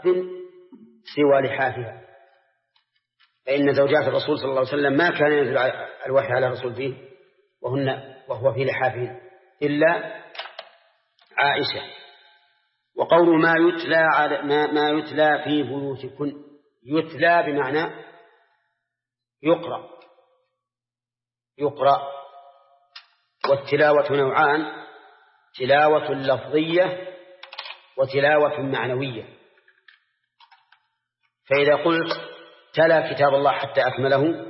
تؤذن سوى لحافها، فإن زوجات الرسول صلى الله عليه وسلم ما كان ينزل الوحي على الرسول فيه وهو في لحافهن إلا عائشة. وقول ما يتلى في بيوتكن، يتلى بمعنى يقرأ. والتلاوة نوعان: تلاوة لفظية وتلاوة معنوية. فإذا قلت تلا كتاب الله حتى أكمله،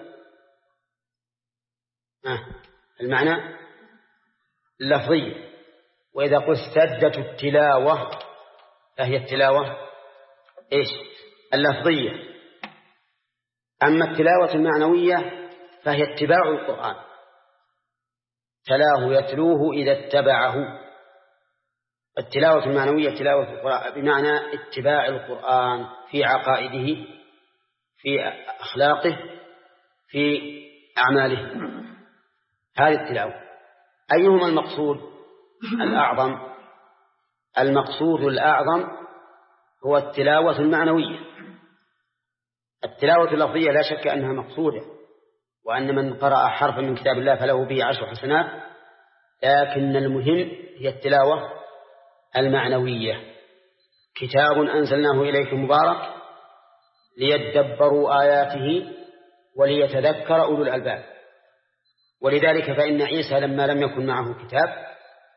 المعنى اللفظي. وإذا قلت سدت التلاوة فهي التلاوة اللفظية. أما التلاوة المعنوية فهي اتباع القرآن، تلاه يتلوه إذا اتبعه. التلاوة المعنوية تلاوة القرآن بمعنى اتباع القرآن في عقائده، في أخلاقه، في أعماله، هذه التلاوة. أيهما المقصود الأعظم؟ المقصود الأعظم هو التلاوة المعنوية. التلاوة اللفظية لا شك أنها مقصودة، وأن من قرأ حرفا من كتاب الله فله به 10 حسنات، لكن المهم هي التلاوة المعنوية. كتاب أنزلناه إليك مبارك ليدبروا آياته وليتذكر أولو الألباب. ولذلك فإن عيسى لما لم يكن معه كتاب،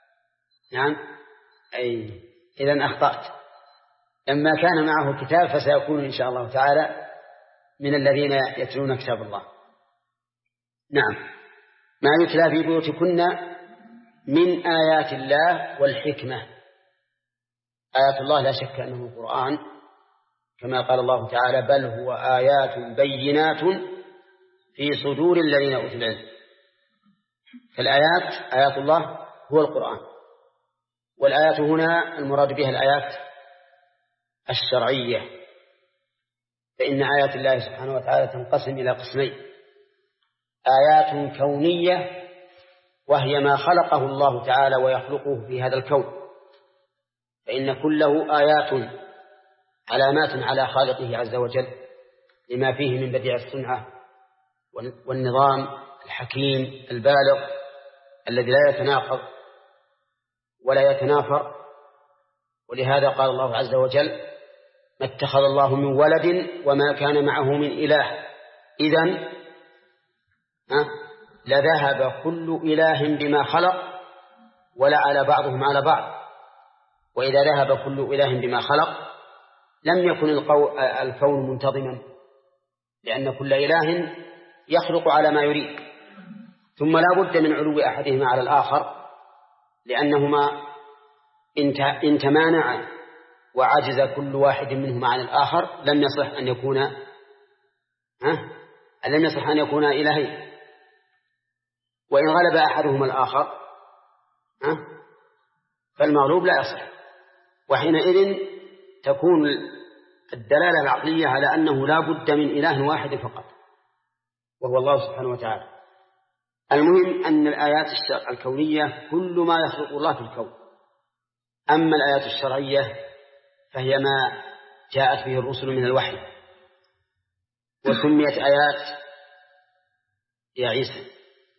إذن أخطأت، لما كان معه كتاب فسيكون إن شاء الله تعالى من الذين يتلون كتاب الله. نعم. ما يتلى في بيوتكن من آيات الله والحكمة. آيات الله لا شك أنه القرآن، كما قال الله تعالى: بل هو آيات بينات في صدور الذين أوتوا العلم. فالآيات آيات الله هو القرآن. والآيات هنا المراد بها الآيات الشرعية، فإن آيات الله سبحانه وتعالى تنقسم إلى قسمين: آيات كونية وهي ما خلقه الله تعالى ويخلقه في هذا الكون، فإن كله آيات علامات على خالقه عز وجل لما فيه من بديع الصنعة والنظام الحكيم البالغ الذي لا يتناقض ولا يتنافر. ولهذا قال الله عز وجل: ما اتخذ الله من ولد وما كان معه من إله إذن لذهب كل إله بما خلق ولعلى بعضهم على بعض. وإذا ذهب كل إله بما خلق لم يكن الكون منتظما، لأن كل إله يخلق على ما يريد. ثم لا بد من علو أحدهما على الآخر، لأنهما إن تمانعا وعجز كل واحد منهما عن الآخر لم يصح أن يكون إلهين. وإن غلب أحدهما الآخر فالمغلوب لا يصح، وحينئذ تكون الدلالة العقلية على أنه لا بد من إله واحد فقط، وهو الله سبحانه وتعالى. المهم أن الآيات الكونية كل ما يخلق الله في الكون. أما الآيات الشرعية فهي ما جاءت به الرسل من الوحي، وسميت آيات يا عيسى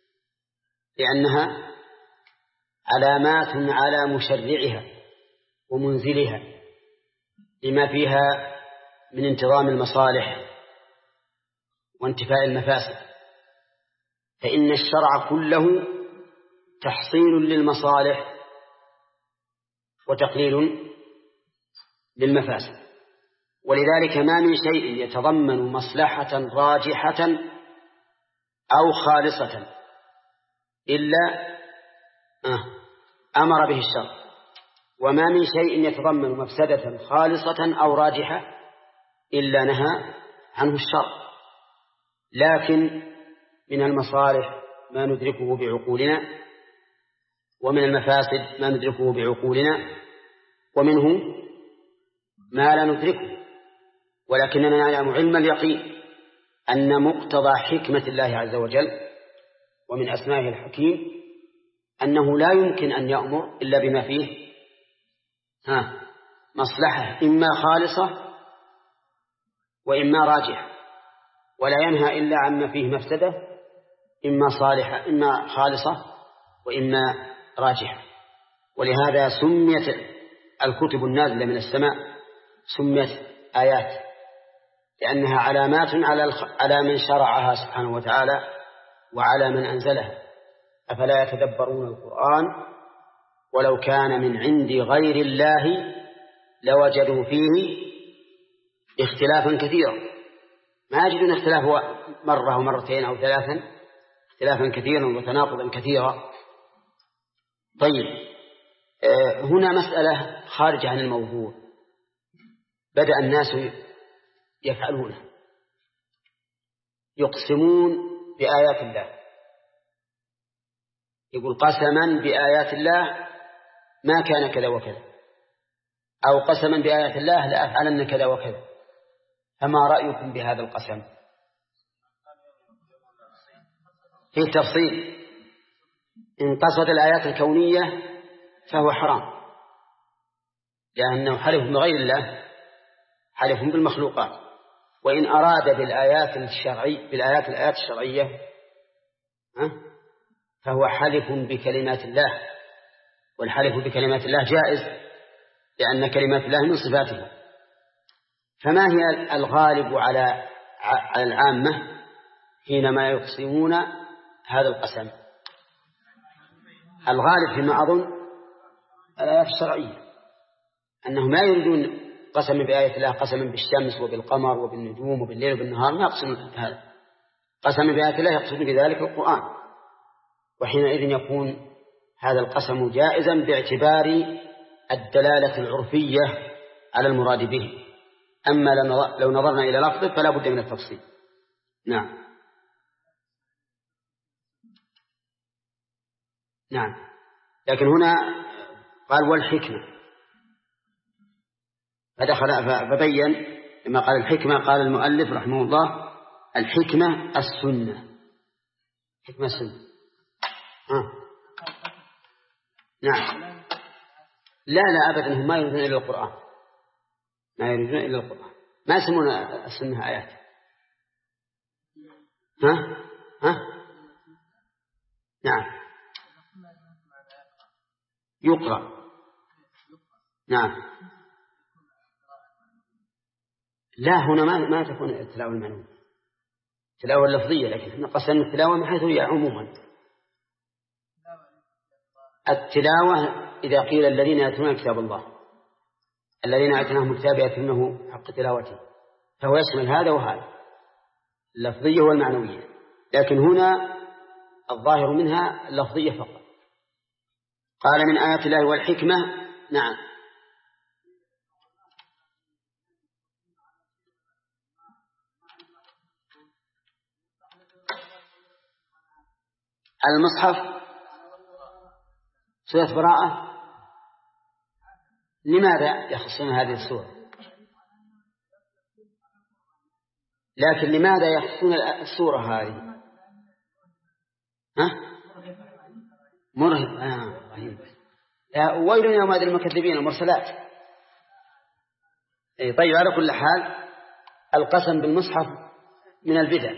لأنها علامات على مشرعها ومنزلها لما فيها من انتظام المصالح وانتفاء المفاسد، فإن الشرع كله تحصيل للمصالح وتقليل للمفاسد. ولذلك ما من شيء يتضمن مصلحة راجحة أو خالصة إلا أمر به الشرع، وما من شيء يتضمن مفسدة خالصة أو راجحة إلا نهى عنه الشرع. لكن من المصالح ما ندركه بعقولنا، ومن المفاسد ما ندركه بعقولنا، ومنه ما لا ندركه، ولكننا نعلم علم اليقين أن مقتضى حكمة الله عز وجل ومن أسمائه الحكيم أنه لا يمكن أن يأمر إلا بما فيه مصلحة إما خالصة وإما راجح، ولا ينهى إلا عما فيه مفسدة، إما صالحة إما خالصة وإما راجحة. ولهذا سميت الكتب النازلة من السماء سميت آيات، لأنها علامات على من شرعها سبحانه وتعالى وعلى من أنزلها. أفلا يتدبرون القرآن ولو كان من عند غير الله لوجدوا فيه اختلافا كثيرا. ما يجدون اختلاف مرة ومرتين أو ثلاثا، اختلافا كثيرا وتناقضا كثيرا. طيب، هنا مسألة خارجة عن الموضوع بدأ الناس يفعلونه، يقسمون بآيات الله، يقول قسما بآيات الله ما كان كذا وكذا، أو قسما بآيات الله لأفعلن كذا وكذا. فما رأيكم بهذا القسم؟ فيه تفصيل. إن قصد الآيات الكونية فهو حرام، لأنه حلف بغير الله، حلف بالمخلوقات. وإن أراد بالآيات الشرعية فهو حلف بكلمات الله، والحلف بكلمات الله جائز، لأن كلمات الله من صفاته. فما هي الغالب على العامة حينما يقسمون هذا القسم؟ الغالب فيما أظن الآيات الشرعية، أنهم لا يريدون قسما بآية الله قسما بالشمس وبالقمر وبالنجوم وبالليل وبالنهار، ما يقصدون هذا. قسما بآية الله يقصدون بذلك القرآن، وحينئذ يكون هذا القسم جائزا باعتبار الدلالة العرفية على المراد به. أما لو نظرنا إلى لفظه فلا بد من التفصيل. نعم. لكن هنا قال والحكمة، فبين لما قال الحكمة قال المؤلف رحمه الله الحكمة السنة. حكمة السنة. نعم. لا أبدا، هم ما يريدون إلا القرآن، ما يسمون السنة آيات. نعم، يقرأ. نعم. لا، هنا ما تكون التلاوة المعنوية، التلاوة اللفظية، لكن احنا قصدنا التلاوة من حيث هي عموما. التلاوة إذا قيل الذين يتلون كتاب الله، الذين آتيناهم الكتاب يتلونه حق تلاوته، فهو يشمل هذا وهذا، اللفظية والمعنوية. لكن هنا الظاهر منها اللفظية فقط. قال من آيات الله والحكمة. نعم. المصحف سورة براءة، لماذا يخصون هذه السورة؟ لكن لماذا يخصون السورة هذه؟ مرهب. ويل يومئذ للمكذبين المرسلات. طيب، على كل حال القسم بالمصحف من البدع،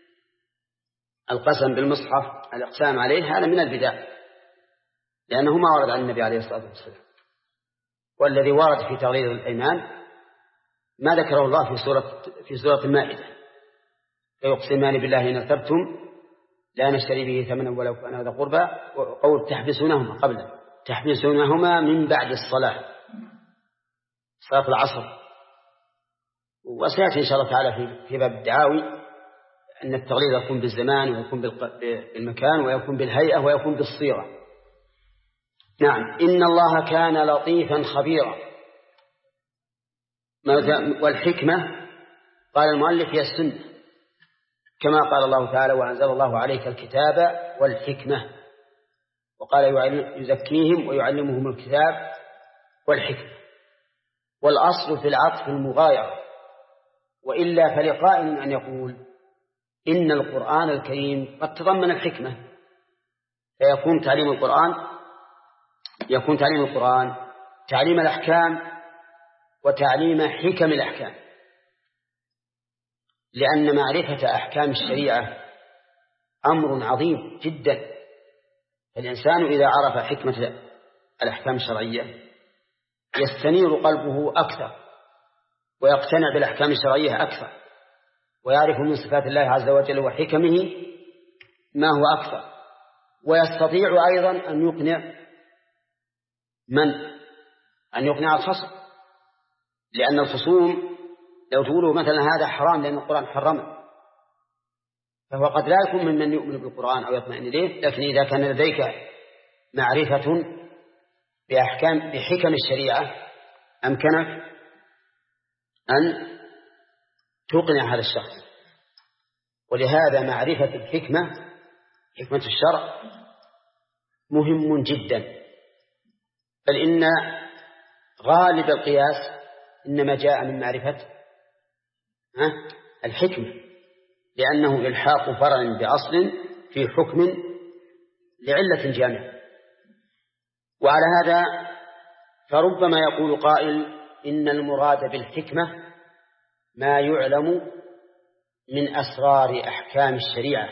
القسم بالمصحف الإقسام عليه هذا من البدع، لأنه ما ورد عن النبي عليه الصلاة والسلام. والذي ورد في تغليظ الأيمان ما ذكره الله في سورة المائدة: فيقسمان بالله إن ارتبتم لا نشتري به ثمنا ولو كان هذا قربى، وقول تحبسونهما من بعد الصلاة، صلاة العصر. وسيأتي إن شاء الله تعالى في باب الدعاوي أن التغليظ يكون بالزمان ويكون بالمكان ويكون بالهيئة ويكون بالصيغة. نعم. إن الله كان لطيفا خبيرا. والحكمة قال المؤلف هي السنة، كما قال الله تعالى: وأنزل الله عليك الكتاب والحكمة، وقال يزكيهم ويعلمهم الكتاب والحكمة. والأصل في العطف المغايرة، وإلا فلقائل أن يقول إن القرآن الكريم قد تضمن الحكمة، فيكون تعليم القرآن تعليم الأحكام وتعليم حكم الأحكام. لأن معرفة أحكام الشريعة أمر عظيم جدا. الإنسان إذا عرف حكمة الأحكام الشرعية يستنير قلبه أكثر ويقتنع بالأحكام الشرعية أكثر، ويعرف من صفات الله عز وجل وحكمه ما هو أكثر، ويستطيع أيضا أن يقنع أن يقنع الخصم. لأن الخصوم لو تقولوا مثلا هذا حرام لأن القرآن حرمه، فهو قد لا يكون ممن يؤمن بالقرآن أو يطمئن إليه، لكن إذا كان لديك معرفة بحكم الشريعة أمكنك أن تقنع هذا الشخص. ولهذا معرفة الحكمة، حكمة الشرع، مهم جدا. بل إن غالب القياس إنما جاء من معرفة الحكمة، لأنه إلحاق فرع بأصل في حكم لعلة جامعة. وعلى هذا فربما يقول قائل إن المراد بالحكمة ما يعلم من أسرار أحكام الشريعة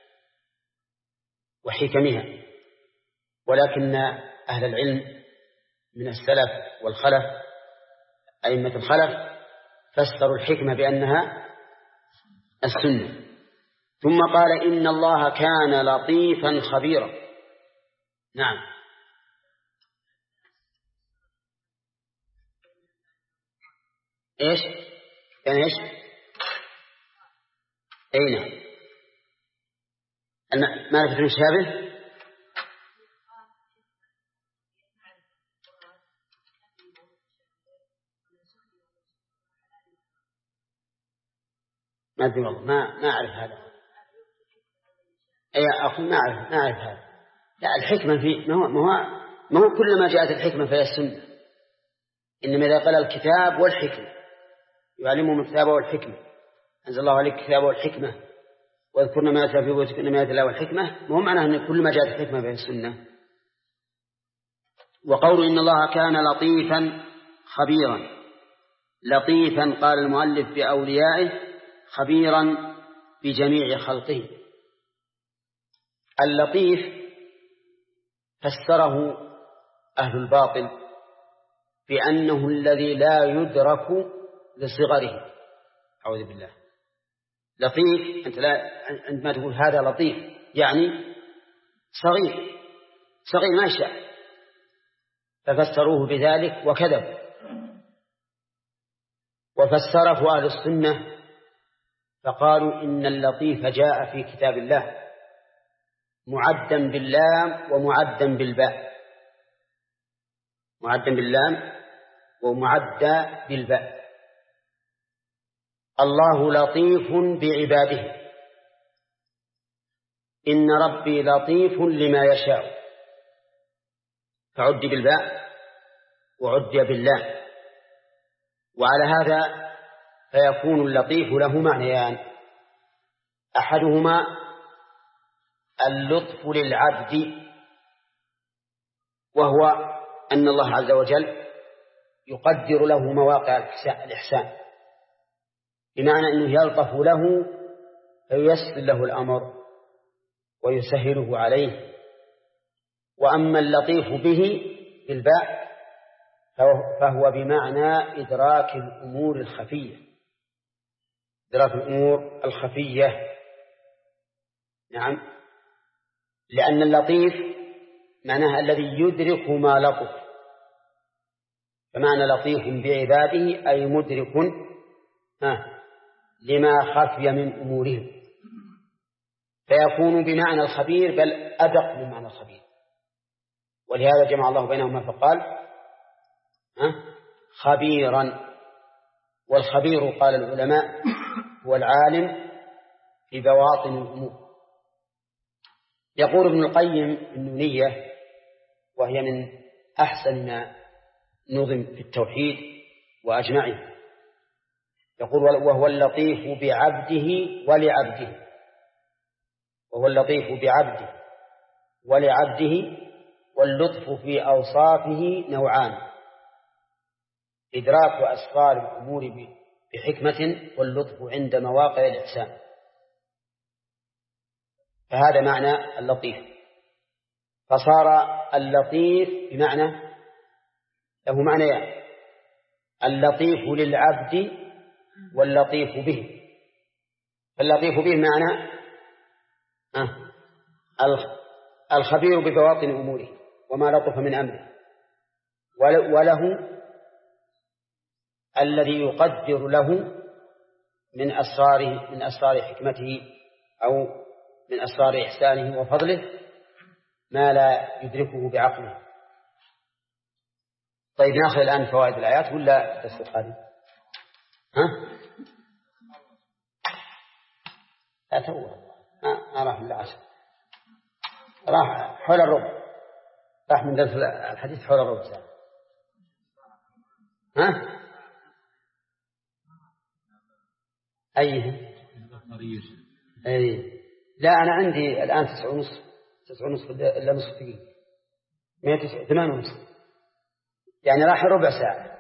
وحكمها، ولكن أهل العلم من السلف والخلف أئمة الخلف فسروا الحكمة بأنها السنة. ثم قال إن الله كان لطيفا خبيرا. نعم، إيش يعني إيش أين معرفة المشابه؟ ما أدري والله، ما أعرف هذا. أي أخي ما أعرف هذا. لا، الحكمة فيه ما هو كل ما جاءت الحكمة فهي السنة، إنما إذا قال الكتاب والحكمة يعلمهم الكتاب والحكمة، أنزل الله عليك الكتاب والحكمة واذكرنا ما يتلى في بيوتكن من آيات الله والحكمة، ما هو معناه أن كل ما جاءت الحكمة فهي السنة. وقول إن الله كان لطيفا خبيرا، لطيفا قال المؤلف بأوليائه، خبيرا بجميع خلقه. اللطيف فسره أهل الباطل بأنه الذي لا يدرك لصغره. أعوذ بالله. لطيف أنت عندما تقول هذا لطيف يعني صغير ما يشاء، ففسروه بذلك وكذب. وفسره أهل السنة فقالوا إن اللطيف جاء في كتاب الله معدا باللام ومعدا بالباء، معدا باللام ومعدا بالباء. الله لطيف بعباده، إن ربي لطيف لما يشاء، فعد بالباء وعد باللام. وعلى هذا فيكون اللطيف له معنيان، أحدهما اللطف للعبد، وهو أن الله عز وجل يقدر له مواقع الإحسان، بمعنى أنه يلطف له فييسر له الأمر ويسهله عليه. وأما اللطيف به بالباء فهو بمعنى إدراك الأمور الخفية، إدراك الأمور الخفية. نعم، لأن اللطيف معناها الذي يدرك ما لطف، فمعنى لطيف بعباده أي مدرك لما خفي من أمورهم، فيكون بمعنى الخبير بل أدق من معنى الخبير. ولهذا جمع الله بينهما فقال خبيرا. والخبير قال العلماء هو العالم في بواطن الأمور. يقول ابن القيم النونية، وهي من أحسن ما نظم في التوحيد وأجمعه، يقول وهو اللطيف بعبده ولعبده، وهو اللطيف بعبده ولعبده، واللطف في أوصافه نوعان: إدراك أسرار الأمور بحكمة واللطف عند مواقع الإحسان. فهذا معنى اللطيف. فصار اللطيف بمعنى له معنيان: اللطيف للعبد واللطيف به. فاللطيف به معنى الخبير ببواطن أموره وما لطف من أمره، وله الذي يقدر له من أسرار حكمته أو من أسرار إحسانه وفضله ما لا يدركه بعقله. طيب نأخذ الآن فوائد الآيات ولا درس القادم؟ لا توه ما راح من العشر، راح حول الربع، راح من درس الحديث حول الربع ساعة. أيه؟ أي لا، أنا عندي الآن 9:30 إلا نصف دقيقة، 8:30 يعني راح ربع ساعة.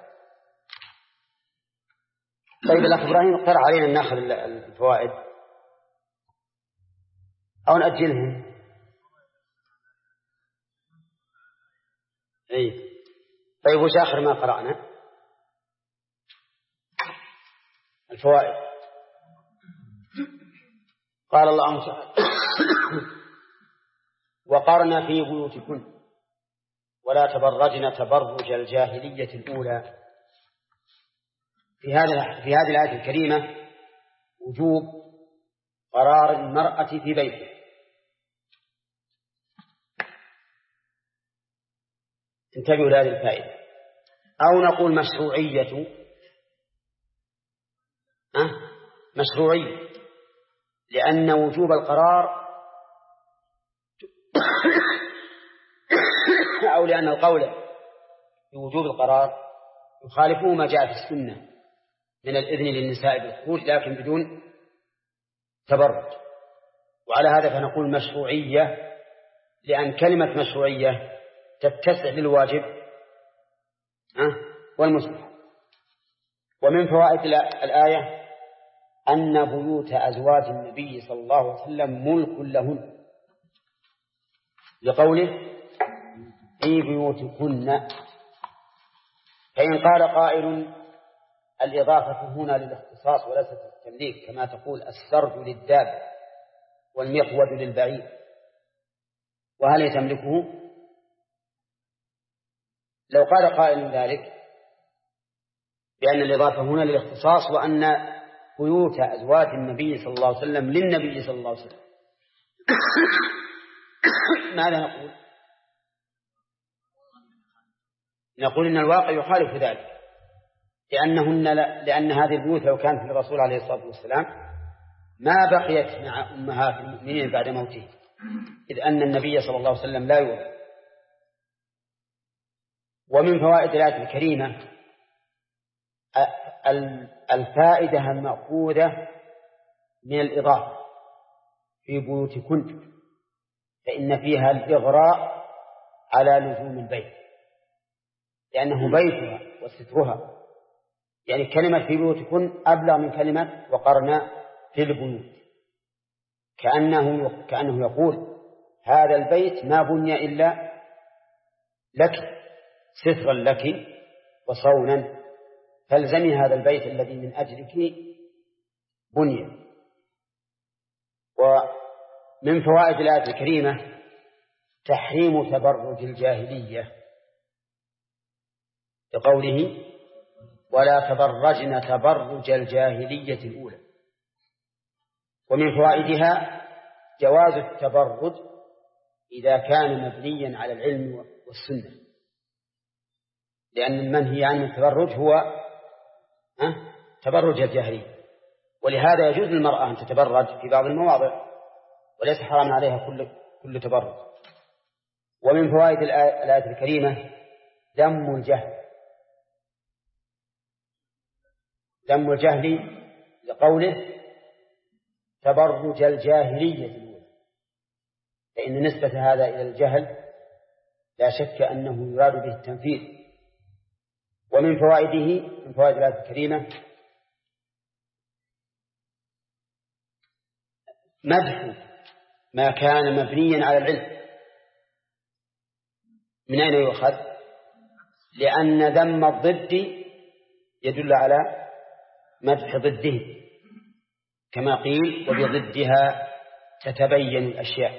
طيب الأخ إبراهيم اقترح علينا أن نأخذ الفوائد أو نأجلهم. أي طيب وش آخر ما قرأنا؟ الفوائد. قال الله تعالى: وقرن في بيوتكن ولا تبرجن تبرج الجاهلية الأولى. في هذه الآية الكريمة وجوب قرار المرأة في بيته. انتبهوا لهذه الفائدة. أو نقول مشروعية، لأن وجوب القرار أو لأن القول بوجوب القرار يخالفه ما جاء في السنة من الإذن للنساء بالخروج لكن بدون تبرج. وعلى هذا فنقول مشروعية، لأن كلمة مشروعية تتسع للواجب والمستحب. ومن فوائد الآية أن بيوت أزواج النبي صلى الله عليه وسلم ملك لهن، لقوله: في بيوتكن. فإن قال قائل: الإضافة هنا للاختصاص وليست للتمليك، كما تقول السرج للداب والمقود للبعير، وهل تملكه؟ لو قال قائل ذلك بأن الإضافة هنا للاختصاص وأن بيوت أزواج النبي صلى الله عليه وسلم للنبي صلى الله عليه وسلم، ماذا نقول؟ نقول إن الواقع يخالف ذلك، لأن هذه البيوت لو كانت للرسول عليه الصلاة والسلام ما بقيت مع أمهات المؤمنين بعد موته، إذ أن النبي صلى الله عليه وسلم لا يورث. ومن فوائد الآية الكريمة الفائدة المأخوذة من الإضافة في بيوتكن، فإن فيها الإغراء على لزوم البيت، لأنه بيتها وسترها. يعني كلمة في بيوتكن أبلغ من كلمة وقرنا في البيوت، كأنه يقول: هذا البيت ما بني إلا لك، سترا لك وصونا، فالزمي هذا البيت الذي من أجلك بني. ومن فوائد الآية الكريمة تحريم تبرج الجاهلية، بقوله: ولا تبرجن تبرج الجاهلية الأولى. ومن فوائدها جواز التبرج إذا كان مبنيا على العلم والسنة، لأن المنهي عن التبرج هو تبرج الجاهلية، ولهذا يجوز للمرأة أن تتبرج في بعض المواضع وليس حرام عليها كل تبرج. ومن فوائد الآية الكريمة ذم الجهل لقوله: تبرج الجاهلية الأولى، فإن نسبة هذا إلى الجهل لا شك أنه يراد به التنفيذ. ومن فوائد الآية الكريمة مدح ما كان مبنيا على العلم. من أين يؤخذ؟ لأن ذم الضد يدل على مدح ضده، كما قيل وبضدها تتبين الأشياء.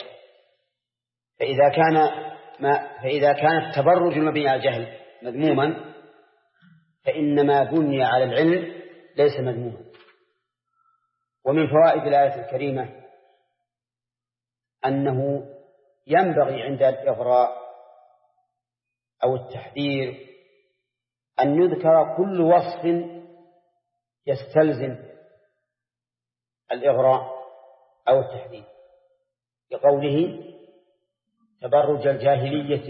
فإذا كان التبرج المبني على الجهل مذموما، فإن ما بني على العلم ليس مذموما. ومن فوائد الآية الكريمة أنه ينبغي عند الإغراء أو التحذير أن يذكر كل وصف يستلزم الإغراء أو التحذير، لقوله تبرج الجاهلية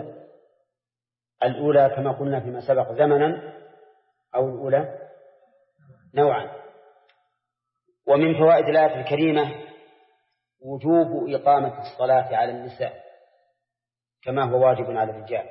الأولى كما قلنا فيما سبق زمنا، أو الأولى نوعا. ومن فوائد الآية الكريمة وجوب إقامة الصلاة على النساء كما هو واجب على الرجال،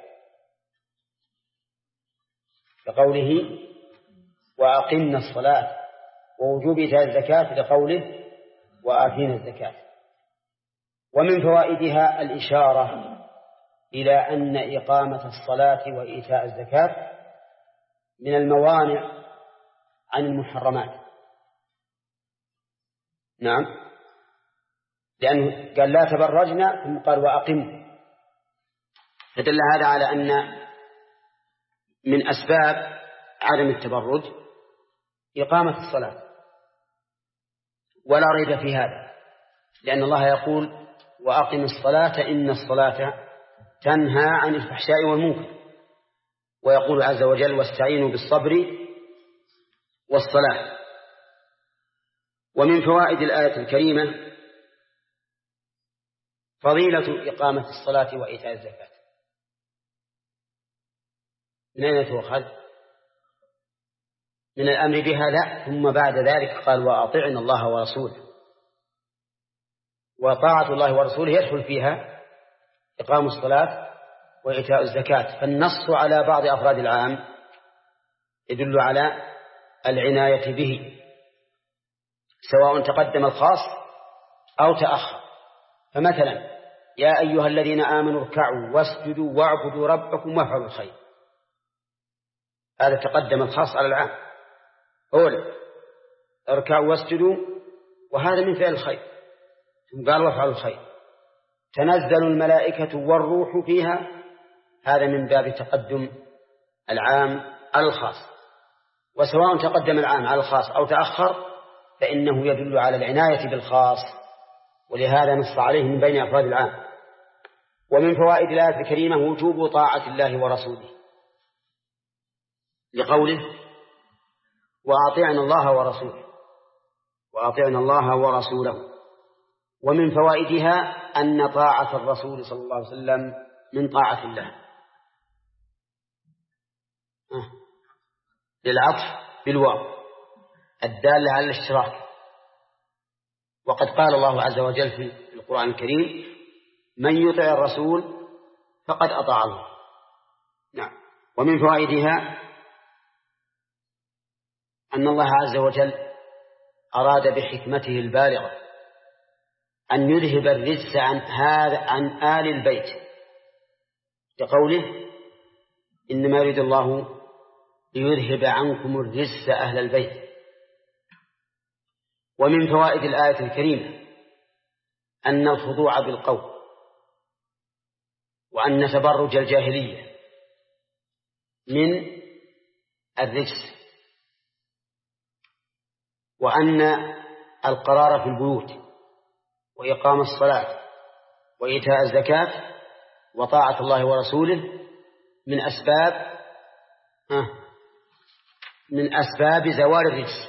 لقوله وأقمنا الصلاة، ووجوب إيتاء الزكاة لقوله وآتينا الزكاة. ومن فوائدها الإشارة إلى أن إقامة الصلاة وإيتاء الزكاة من الموانع عن المحرمات. نعم، لأنه قال لا تبرجنا ثم قال وأقم، فدل هذا على أن من أسباب عدم التبرج إقامة الصلاة، ولا ريب في هذا، لأن الله يقول وأقم الصلاة إن الصلاة تنهى عن الفحشاء والمنكر، ويقول عز وجل واستعينوا بالصبر والصلاة. ومن فوائد الآية الكريمة فضيلة إقامة الصلاة وإيتاء الزكاة. من أين تؤخذ؟ من الأمر بها؟ لا، ثم بعد ذلك قال وأطعنا الله ورسوله، وطاعة الله ورسوله يدخل فيها إقام الصلاة وإيتاء الزكاة. فالنص على بعض أفراد العام يدل على العناية به، سواء تقدم الخاص أو تأخر. فمثلا يا أيها الذين آمنوا اركعوا واسجدوا واعبدوا ربكم وافعلوا الخير، هذا تقدم الخاص على العام. أولا اركعوا واسجدوا، وهذا من فعل الخير، ثم قال وافعلوا الخير. تنزل الملائكة والروح فيها، هذا من باب تقدم العام على الخاص. وسواء تقدم العام على الخاص أو تأخر فإنه يدل على العناية بالخاص، ولهذا نص عليه من بين أفراد العام. ومن فوائد الآية الكريمة وجوب طاعة الله ورسوله، لقوله وأطيعنا الله ورسوله، وأطيعنا الله ورسوله. ومن فوائدها أن طاعة الرسول صلى الله عليه وسلم من طاعة الله، للعطف بالواو الدالة على الاشتراك. وقد قال الله عز وجل في القرآن الكريم من يطع الرسول فقد أطاع الله. نعم. ومن فوائدها أن الله عز وجل أراد بحكمته البالغة أن يذهب الرجس عن آل البيت، لقوله إنما يريد الله ليذهب عنكم الرجس أهل البيت. ومن فوائد الآية الكريمة أن الخضوع بالقول، وأن تبرج الجاهلية من الرجس، وأن القرار في البيوت وإقام الصلاة وإيتاء الزكاة وطاعة الله ورسوله من أسباب زوال الرجس،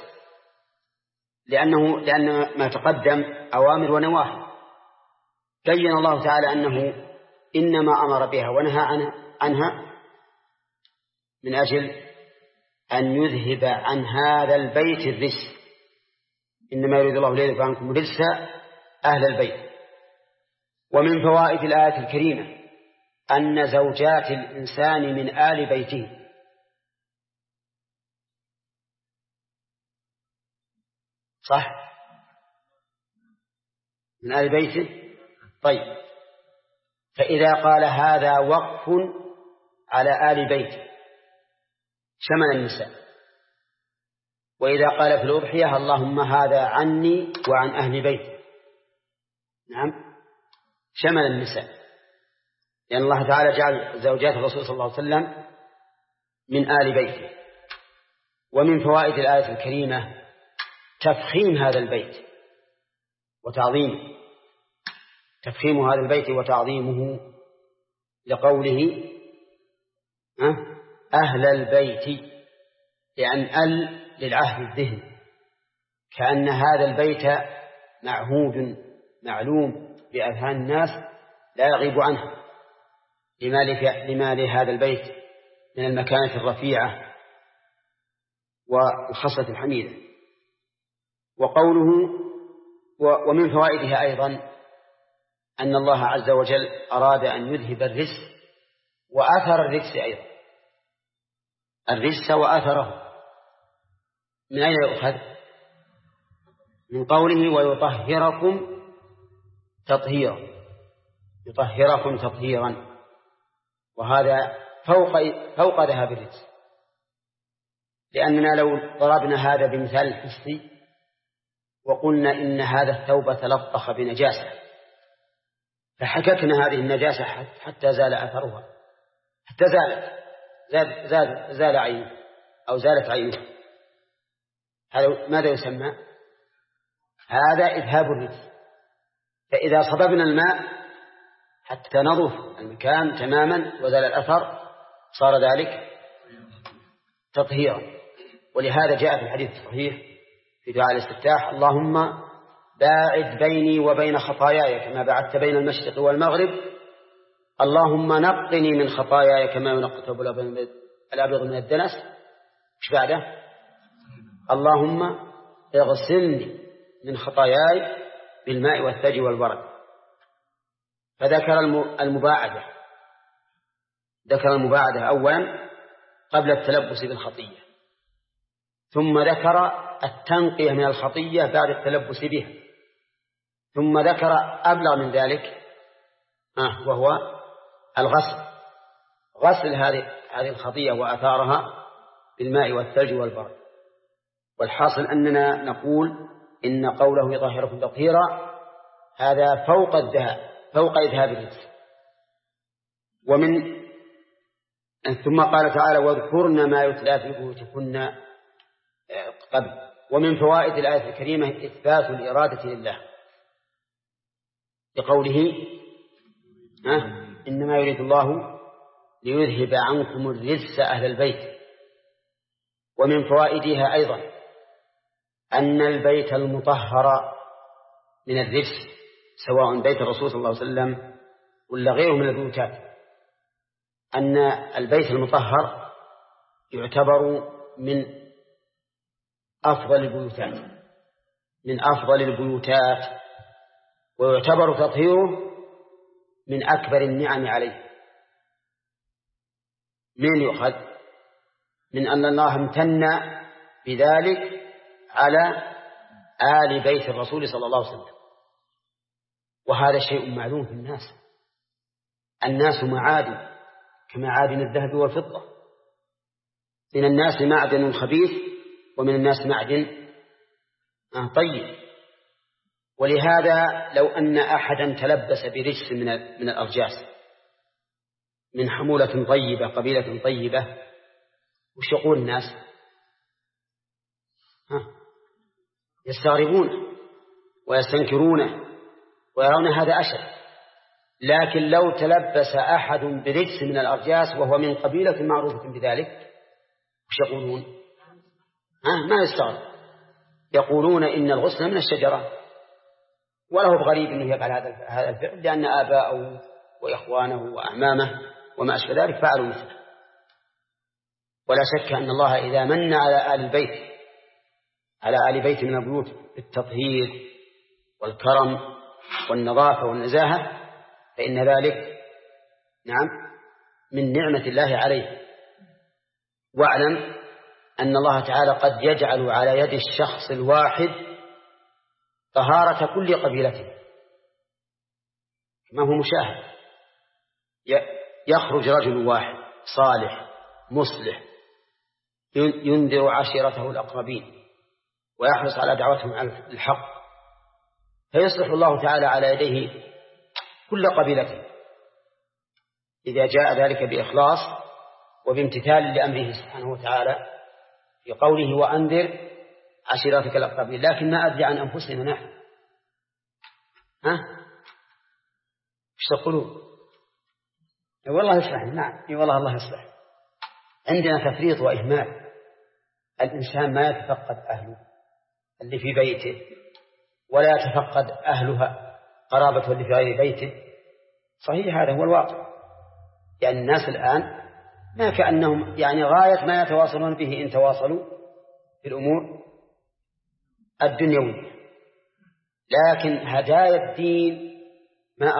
لأن ما تقدم أوامر ونواهي. بين الله تعالى أنه إنما أمر بها ونهى عنها من أجل أن يذهب عن هذا البيت الرجس، إنما يريد الله ليذهب عنكم الرجس أهل البيت. ومن فوائد الآية الكريمة أن زوجات الإنسان من آل بيته، صح؟ من آل بيته. طيب، فإذا قال هذا وقف على آل بيته شمل النساء، وإذا قال في الأضحية اللهم هذا عني وعن أهل بيته، نعم، شمل النساء، لأن الله تعالى جعل زوجات الرسول صلى الله عليه وسلم من آل بيته. ومن فوائد الآية الكريمة تفخيم هذا البيت وتعظيمه، تفخيم هذا البيت وتعظيمه، لقوله أهل البيت، لأن للعهد الذهني، كأن هذا البيت معهود معلوم بأذهان الناس لا يغيب عنه، لما لهذا البيت من المكانة الرفيعة والخصلة الحميدة. وقوله ومن فوائدها أيضا أن الله عز وجل أراد أن يذهب الرجس وأثر الرجس أيضا، الرجس وأثره. من أين يؤخذ؟ من قوله ويطهركم تطهيرا، يطهركم تطهيرا، وهذا فوق ذهاب الرجس، لأننا لو ضربنا هذا بمثال حسي وقلنا إن هذا الثوب تلطخ بنجاسة، فحككنا هذه النجاسة حتى زال أثرها، حتى زال عينه أو زالت عينه، هذا ماذا يسمى؟ هذا إذهاب الرجس. فإذا صببنا الماء حتى نظف المكان تماما وزال الأثر صار ذلك تطهيرا. ولهذا جاء في الحديث الصحيح في دعاء الاستفتاح اللهم باعد بيني وبين خطاياي كما بعدت بين المشرق والمغرب، اللهم نقني من خطاياي كما ينقى الثوب الأبيض من الدنس. ايش بعده؟ اللهم اغسلني من خطاياي بالماء والثلج والبرد. فذكر المباعدة، ذكر المباعدة أولا قبل التلبس بالخطية، ثم ذكر التنقية من الخطية بعد التلبس بها، ثم ذكر أبلغ من ذلك وهو الغسل، غسل هذه الخطية وآثارها بالماء والثلج والبرد. والحاصل أننا نقول إن قوله يطهركم تطهيرا هذا فوق إذهاب الرجس. ثم قال تعالى واذكرن ما يتلى في بيوتكن قبل. ومن فوائد الآية الكريمة إثبات الإرادة لله لقوله إنما يريد الله ليذهب عنكم الرجس أهل البيت. ومن فوائدها أيضا أن البيت المطهر من الرجس سواء بيت الرسول صلى الله عليه وسلم ولا غيره من البيوتات، أن البيت المطهر يعتبر من أفضل البيوتات، ويعتبر تطهيره من أكبر النعم عليه. من يؤخذ؟ من أن الله امتن بذلك على آل بيت الرسول صلى الله عليه وسلم، وهذا شيء معلوم في الناس معادن كمعادن الذهب والفضة، من الناس معدن خبيث ومن الناس معدن طيب. ولهذا لو أن أحدا تلبس برجس من الأرجاس من حمولة طيبة قبيلة طيبة، وش يقول الناس؟ يستغربون ويستنكرونه ويرون هذا أشد. لكن لو تلبس أحد برجس من الأرجاس وهو من قبيلة معروفة بذلك، وش يقولون؟ ما يستغرب، يقولون إن الغسل من الشجرة، وله بغريب أنه يفعل هذا الفعل، لأن آباءه وإخوانه وأعمامه وما أشبه ذلك فعلوا مثله. ولا شك أن الله إذا من على آل بيت من البيوت بالتطهير والكرم والنظافة والنزاهة فإن ذلك من نعمة الله عليه. واعلم أن الله تعالى قد يجعل على يد الشخص الواحد طهارة كل قبيلته، ما هو مشاهد. يخرج رجل واحد صالح مصلح ينذر عشيرته الأقربين ويحرص على دعوتهم على الحق، فيصلح الله تعالى على يديه كل قبيلته إذا جاء ذلك بإخلاص وبامتثال لأمره سبحانه وتعالى في قوله وأنذر عشيرتك الأقربين. لكن ما أدري عن أنفسنا نحن، ايش تقولون؟ والله يصلح. نعم والله الله يصلح. عندنا تفريط وإهمال. الإنسان ما يتفقد أهله اللي في بيته ولا يتفقد أهلها قرابته اللي في غير بيته. صحيح هذا هو الواقع. يعني الناس الآن ما كأنهم يعني غاية ما يتواصلون به إن تواصلوا في الأمور الدنيوية، لكن هدايا الدين ما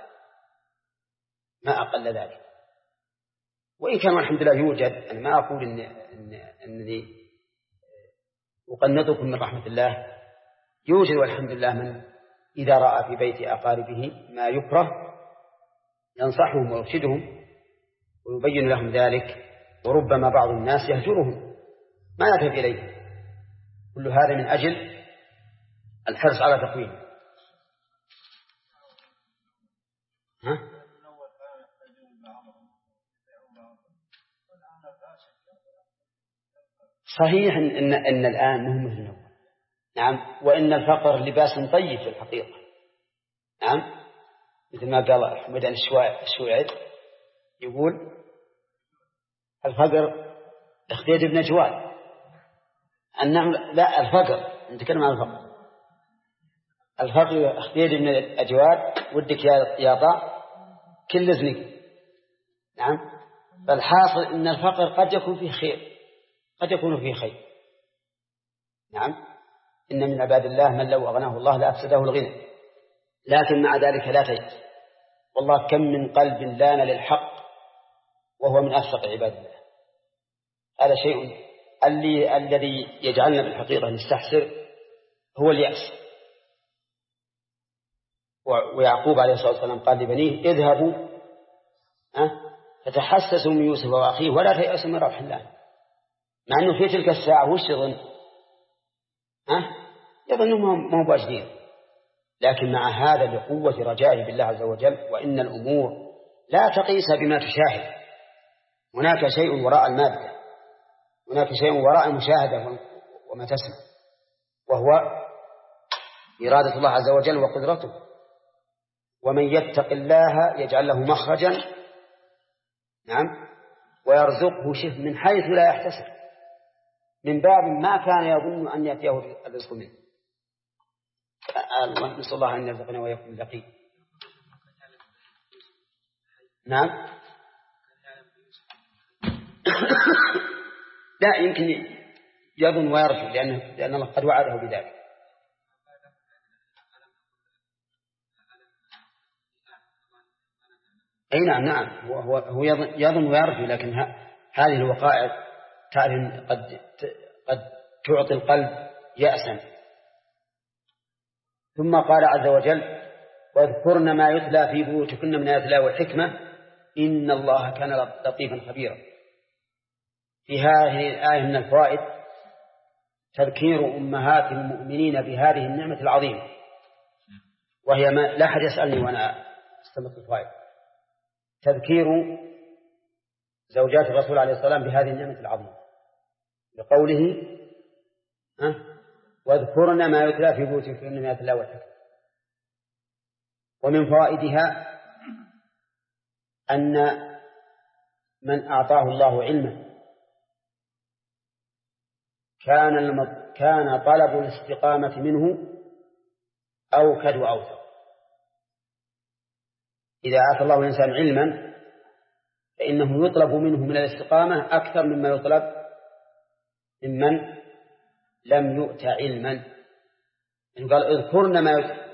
أقل ذلك. وإن كان الحمد لله يوجد، أنا ما أقول أنني أقنطكم من رحمة الله، يوجد والحمد لله من إذا رأى في بيت أقاربه ما يكره ينصحهم ويرشدهم ويبين لهم ذلك، وربما بعض الناس يهجرهم ما يذهب إليه. كل هذا من أجل الحرص على تقويمه. صحيح إن الآن مهم مثل الأول. نعم، وإن الفقر لباس طيب في الحقيقة. نعم، مثل ما قال حمدان الشوعد يقول الفقر اختيار ابن جواد. النعم لا، الفقر نتكلم عن الفقر اختيار ابن الأجواد ودك يا ضاء كل زنك. نعم، فالحاصل إن الفقر قد يكون فيه خير، قد يكون فيه خير. نعم، إن من عباد الله من لو أغناه الله لأفسده الغنى، لكن مع ذلك لا تيأس. والله كم من قلب لان للحق وهو من أفسق عباد الله. هذا شيء الذي يجعلنا بالحقيقة نستحسر هو اليأس. ويعقوب عليه الصلاة والسلام قال لبنيه اذهبوا فتحسسوا من يوسف وأخيه ولا تيأسوا من روح الله. مع أنه في تلك الساعة وش يظن؟ يظنهم ما هو باجدين، لكن مع هذا لقوة رجائه بالله عز وجل. وإن الأمور لا تقيس بما تشاهد، هناك شيء وراء المادة، هناك شيء وراء المشاهدة وما تسمع، وهو إرادة الله عز وجل وقدرته. ومن يتق الله يجعل له مخرجا، نعم، ويرزقه من حيث لا يحتسب، من باب ما كان يظن أن يأتيه الرزق منه. الله نسأل الله أن يرزقنا ويكون لقي. نعم لا، يمكن يظن ويرجو لأن الله قد وعده بذلك. أي نعم هو يظن ويرجو، لكن هذه الوقائع قد تعطي القلب يأسا. ثم قال عز وجل واذكرن ما يتلى في بيوتكن من آيات الله والحكمة إن الله كان لطيفا خبيرا. في هذه الآية من الفوائد تذكير أمهات المؤمنين بهذه النعمة العظيمة، وهي ما لا أحد يسألني وأنا استمت الفوائد. تذكير زوجات الرسول عليه الصلاة والسلام بهذه النعمة العظيمة بقوله واذكرن ما يتلى في بيوتكن من آيات الله والحكمة. ومن فوائدها أن من أعطاه الله علما كان طلب الاستقامة منه أوكد وأوثق. إذا أعطى الله الإنسان علما فإنه يطلب منه من الاستقامة أكثر مما يطلب ممن لم يؤت علما. يعني قال اذكرن ما يتلى،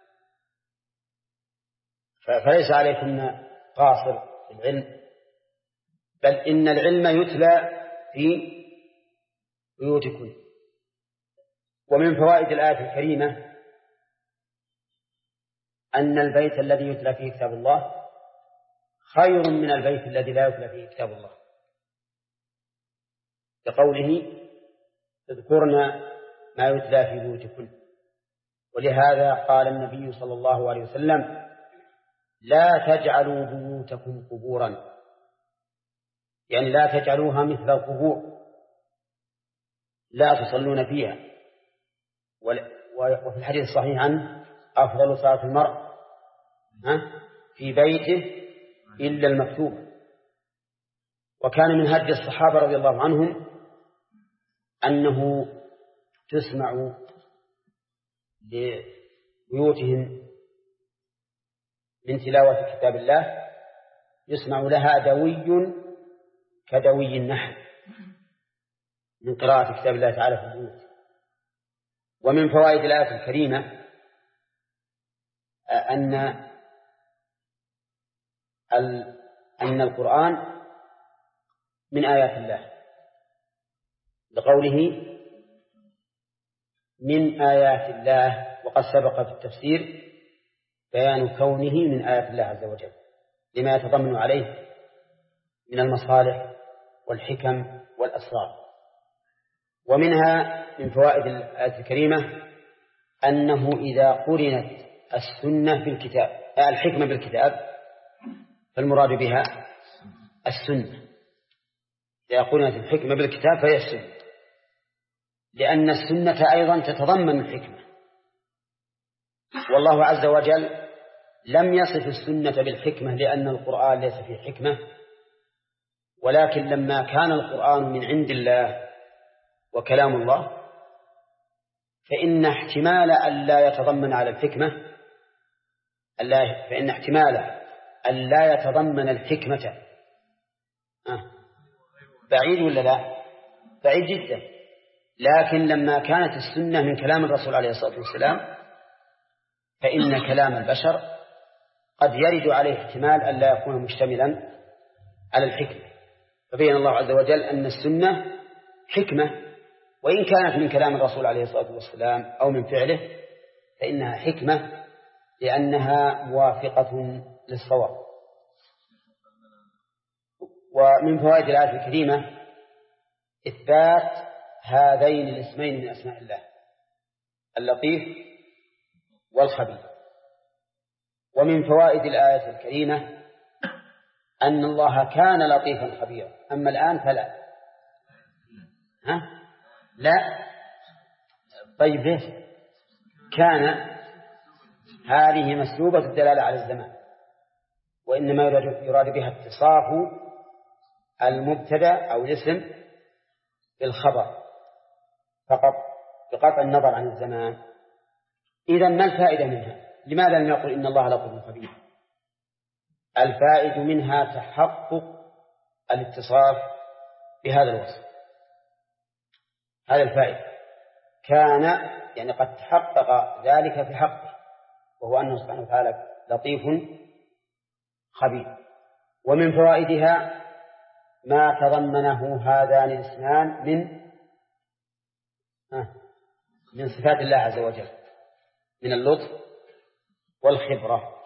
فليس عليكم قاصر في العلم، بل إن العلم يتلى في بيوتكم. ومن فوائد الآية الكريمة أن البيت الذي يتلى فيه كتاب الله خير من البيت الذي لا يتلى فيه كتاب الله، بقوله اذكرنا ما يتلى في بيوتكن. ولهذا قال النبي صلى الله عليه وسلم لا تجعلوا بيوتكم قبورا، يعني لا تجعلوها مثل القبور، لا تصلون فيها. وفي الحديث الصحيح عنه أفضل صلاة المرء في بيته إلا المكتوب. وكان من هدي الصحابة رضي الله عنهم أنه تسمع لبيوتهم من تلاوة كتاب الله يسمع لها دوي كدوي النحل من قراءة كتاب الله تعالى في البيوت. ومن فوائد الآية الكريمة أن القرآن من آيات الله، لقوله من آيات الله، وقد سبق في التفسير بيان كونه من آيات الله عز وجل لما يتضمن عليه من المصالح والحكم والأسرار. ومنها من فوائد الآية الكريمة أنه إذا قرنت السنة بالكتاب الحكمة بالكتاب فالمراد بها السنة. إذا قرنت الحكمة بالكتاب فهي السنة، لأن السنة أيضا تتضمن الحكمة. والله عز وجل لم يصف السنة بالحكمة لأن القرآن ليس فيه حكمة، ولكن لما كان القرآن من عند الله وكلام الله فإن احتمال أن لا يتضمن على الحكمة فإن احتمال أن لا يتضمن الحكمة بعيد ولا لا؟ بعيد جدا. لكن لما كانت السنة من كلام الرسول عليه الصلاة والسلام فإن كلام البشر قد يرد عليه احتمال أن لا يكون مشتملا على الحكمة، فبين الله عز وجل أن السنة حكمة، وإن كانت من كلام الرسول عليه الصلاة والسلام أو من فعله فإنها حكمة لأنها موافقة للصواب. ومن فوائد الآية الكريمة إثبات هذين الاسمين من أسماء الله اللطيف والخبير. ومن فوائد الآية الكريمة أن الله كان لطيفا خبيرا، أما الآن فلا. لا. طيب ليش؟ كان هذه مسلوبة الدلالة على الزمان، وإنما يراد بها اتصاف المبتدأ أو الاسم بالخبر فقط بقطع النظر عن الزمان. إذن ما الفائدة منها؟ لماذا لم يقل إن الله لطيف خبير؟ الفائدة منها تحقق الاتصاف بهذا الوصف. هذا الفائدة كان يعني قد تحقق ذلك في حقه، وهو أنه سبحانه وتعالى لطيف خبير. ومن فوائدها ما تضمنه هذان الاسمان من صفات الله عز وجل من اللطف والخبرة.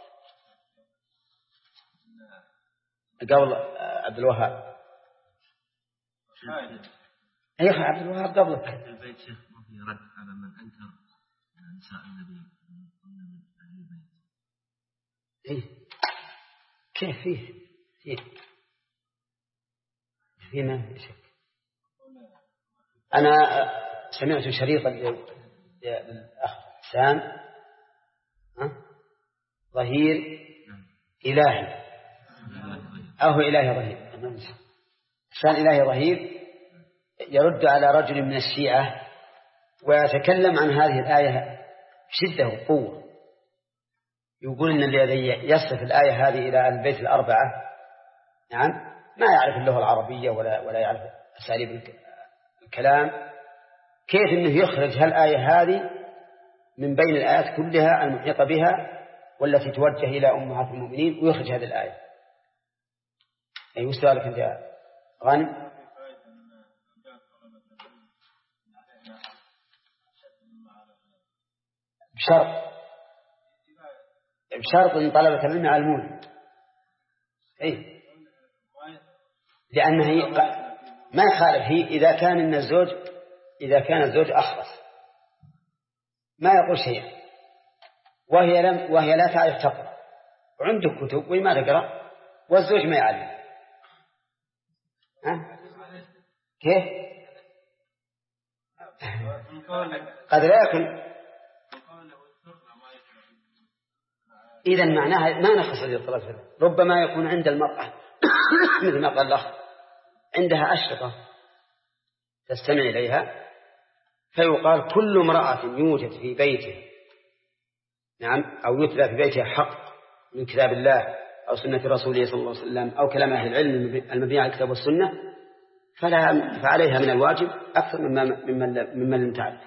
قبل عبد الوهاب أي أخي عبد الوهاب قبلك. البيت شيخ ما في رد على من أنكر نساء النبي من أهل البيت. إيه كيف فيه ما في شك. أنا سمعت شريطا للأخ حسان ظهير إلهي أو إلهي ظهير حسان إلهي ظهير يرد على رجل من الشيعة ويتكلم عن هذه الآية بشدة وقوة، يقول إن الذي يصف الآية هذه إلى البيت الأربعة نعم ما يعرف اللغة العربية ولا يعرف أساليب الكلام، كيف إنه يخرج هالآية هذه من بين الآيات كلها المحيطة بها والتي توجه إلى أمهات المؤمنين ويخرج هذه الآية. أي سؤالك أنت يا غانم؟ بشرط أن طلبة العلم يعلمون. إيه؟ لأنه ما يخالف هي إذا كان الزوج أخرس ما يقول شيئا وهي لا تعرف تقرأ وعنده كتب وما تقرأ والزوج ما يعلم، كيف؟ قد لا يكون. إذن معناها ما نخص للطلبة، ربما يكون عند المرأة مثل ما قال الله عندها أشرطة تستمع إليها فيقال كل امرأة يوجد في بيته أو يتلى في بيتها حق من كتاب الله أو سنة رسوله صلى الله عليه وسلم أو كلام أهل العلم المبني على الكتاب والسنة فعليها من الواجب أكثر ممن لم تعرف.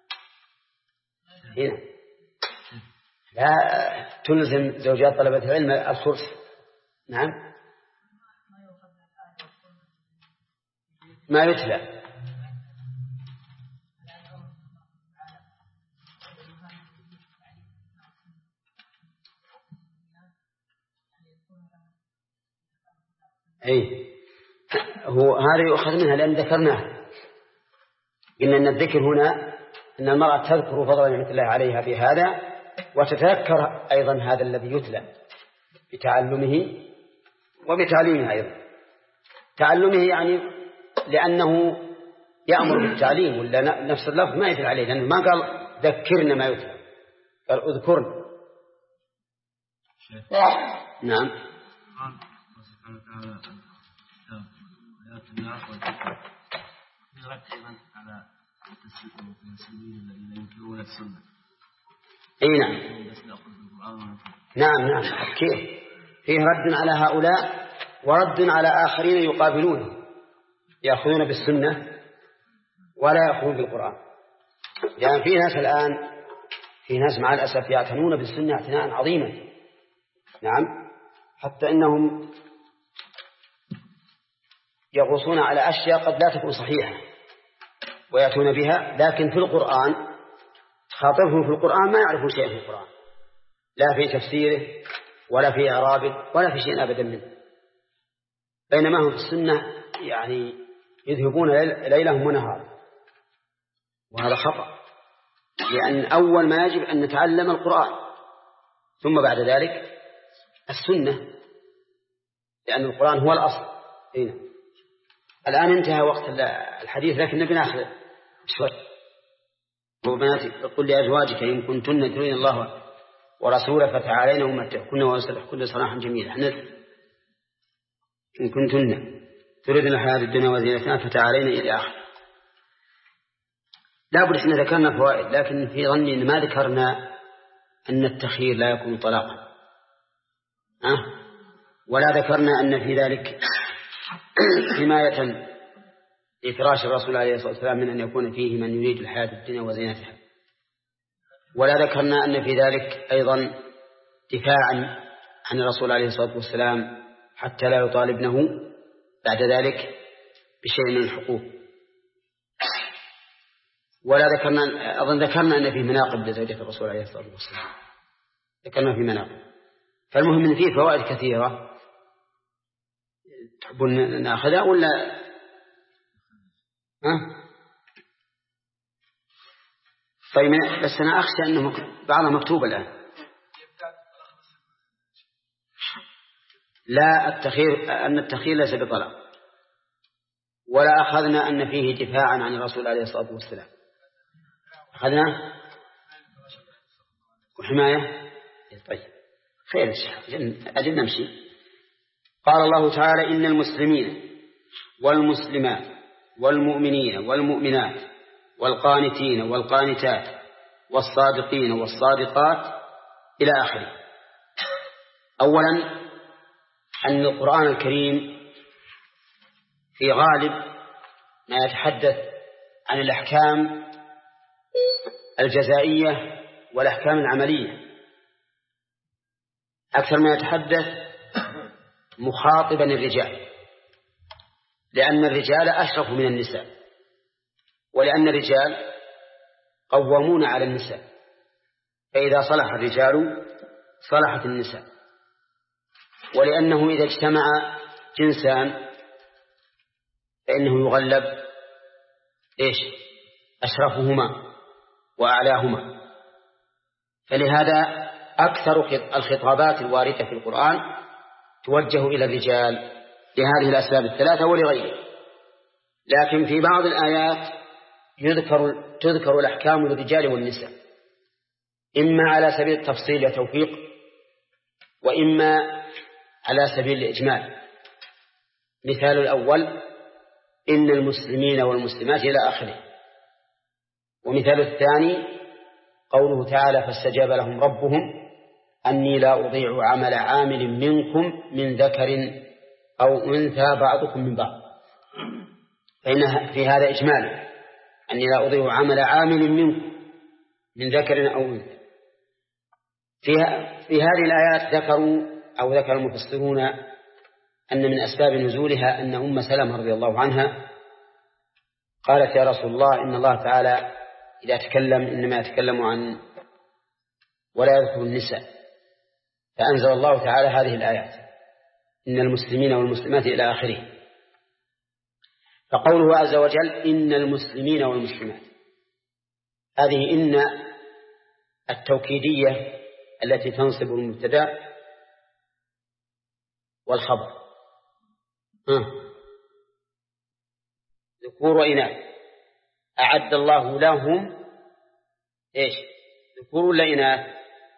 هنا لا تلزم زوجات طلبة العلم الثلث. نعم ما يتلى أي هو هذا يؤخذ منها لأن ذكرناه إن الذكر هنا أن المرأة تذكر فضل نعمة الله عليها بهذا وتتذكر أيضا هذا الذي يتلى بتعلمه وبتعليمه أيضا. تعلمه يعني لأنه يأمر بالتعليم ولا نفس اللفظ ما يتلى عليه لأنه ما قال ذكرنا ما يتلى قال اذكرنا. نعم أي نعم كيف فيه رد على هؤلاء ورد على آخرين يقابلونه يأخذون بالسنة ولا يأخذون بالقرآن. يعني في ناس الآن في ناس مع الأسف يعتنون بالسنة اعتناء عظيما. نعم حتى إنهم يغوصون على أشياء قد لا تكون صحيحة ويأتون بها لكن في القرآن خاطبهم في القرآن ما يعرفون شيئا في القرآن لا في تفسيره ولا في إعرابه ولا في شيء أبدا منه بينما هم في السنة يعني يذهبون ليلهم ونهارهم وهذا خطأ لأن أول ما يجب أن نتعلم القرآن ثم بعد ذلك السنة لأن القرآن هو الأصل. هنا الآن انتهى وقت الحديث لكن نبي ناخذ شوي. وبناتي قل لأزواجك إن كنتن تريدن الله ورسوله فتعالين أمتعكن وأسرحكن سراحا جميلا. إن كنتن تريدن الحياة الدنيا وزينتها فتعالين إلى آخر. لا بد أن ذكرنا فوائد لكن في ظني أن ما ذكرنا أن التخيير لا يكون طلاقا ولا ذكرنا أن في ذلك حماية لفراش الرسول عليه الصلاة والسلام من أن يكون فيه من يريد الحياة الدنيا وزينتها ولا ذكرنا أن في ذلك أيضا دفاعا عن الرسول عليه الصلاة والسلام حتى لا يطالبنه بعد ذلك بشيء من الحقوق ولا ذكرنا أن فيه مناقب لزوجة الرسول عليه الصلاة والسلام ذكرنا فيه مناقب. فالمهم أن فيه فوائد كثيرة تحبون نأخذها ولا طيب بس أنا أخشى أنه بعضها مكتوب الآن. لا التخيير ليس بطلاق ولا أخذنا أن فيه دفاعا عن الرسول عليه الصلاة والسلام أخذنا وحماية. طيب خير أجل نمشي. قال الله تعالى إن المسلمين والمسلمات والمؤمنين والمؤمنات والقانتين والقانتات والصادقين والصادقات إلى آخره. أولا أن القرآن الكريم في غالب ما يتحدث عن الأحكام الجزائية والأحكام العملية أكثر ما يتحدث مخاطبا الرجال لأن الرجال أشرف من النساء ولأن الرجال قوامون على النساء فإذا صلح الرجال صلحت النساء، ولأنه إذا اجتمع جنسان فإنه يغلب أشرفهما وأعلاهما. فلهذا أكثر الخطابات الواردة في القرآن توجه إلى الرجال لهذه الأسباب الثلاثة ولغيره. لكن في بعض الآيات تذكر الأحكام للرجال والنساء، إما على سبيل التفصيل وتوفيق، وإما على سبيل الإجمال. مثال الأول إن المسلمين والمسلمات إلى آخره. ومثال الثاني قوله تعالى فاستجاب لهم ربهم أني لا أضيع عمل عامل منكم من ذكر أو أنثى بعضكم من بعض، فإن في هذا إجمال أني لا أضيع عمل عامل منكم من ذكر أو أنثى. في هذه الآيات ذكر المفسرون أن من أسباب نزولها أن أم سلمة رضي الله عنها قالت يا رسول الله إن الله تعالى إذا تكلم إنما يتكلم عن ولا يذكر النساء، فأنزل الله تعالى هذه الآيات إن المسلمين والمسلمات إلى آخره. فقوله عز وجل إن المسلمين والمسلمات، هذه إن التوكيدية التي تنصب المبتدأ والخبر، ذكور وإناث. أعد الله لهم ذكور ولا إناث؟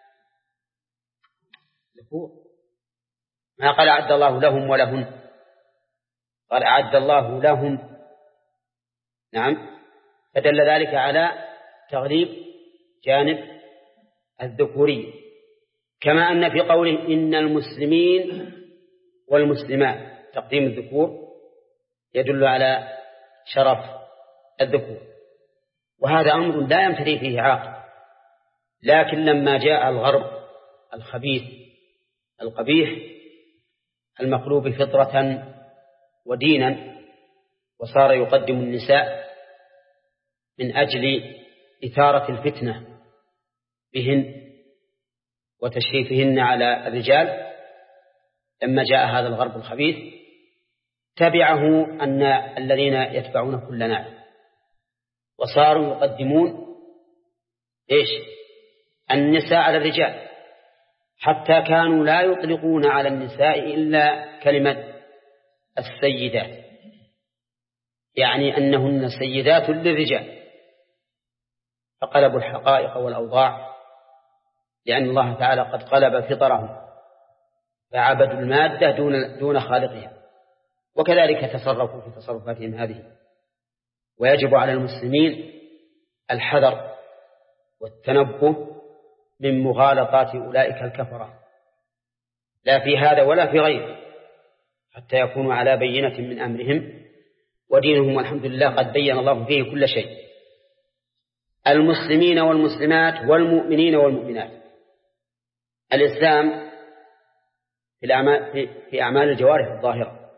ذكور. ما قال أعد الله لهم ولهن، قال أعد الله لهم. نعم، فدل ذلك على تغليب جانب الذكوري، كما أن في قوله إن المسلمين والمسلمات تقديم الذكور يدل على شرف الذكور، وهذا أمر لا ينفري فيه عاقل. لكن لما جاء الغرب الخبيث القبيح المقلوب فطرة ودينا وصار يقدم النساء من أجل إثارة الفتنة بهن وتشريفهن على الرجال، لما جاء هذا الغرب الخبيث تبعه أن الذين يتبعون كل ناعم، وصاروا يقدمون النساء على الرجال، حتى كانوا لا يطلقون على النساء إلا كلمة السيدات، يعني أنهن سيدات للرجال. فقلبوا الحقائق والأوضاع، لأن الله تعالى قد قلب فطرهم فعبدوا المادة دون خالقها، وكذلك تصرفوا في تصرفاتهم هذه. ويجب على المسلمين الحذر والتنبه من مغالطات أولئك الكفرة، لا في هذا ولا في غيره، حتى يكونوا على بينة من أمرهم، ودينهم والحمد لله قد بين الله فيه كل شيء. المسلمين والمسلمات والمؤمنين والمؤمنات. الإسلام في أعمال الجوارح الظاهرة،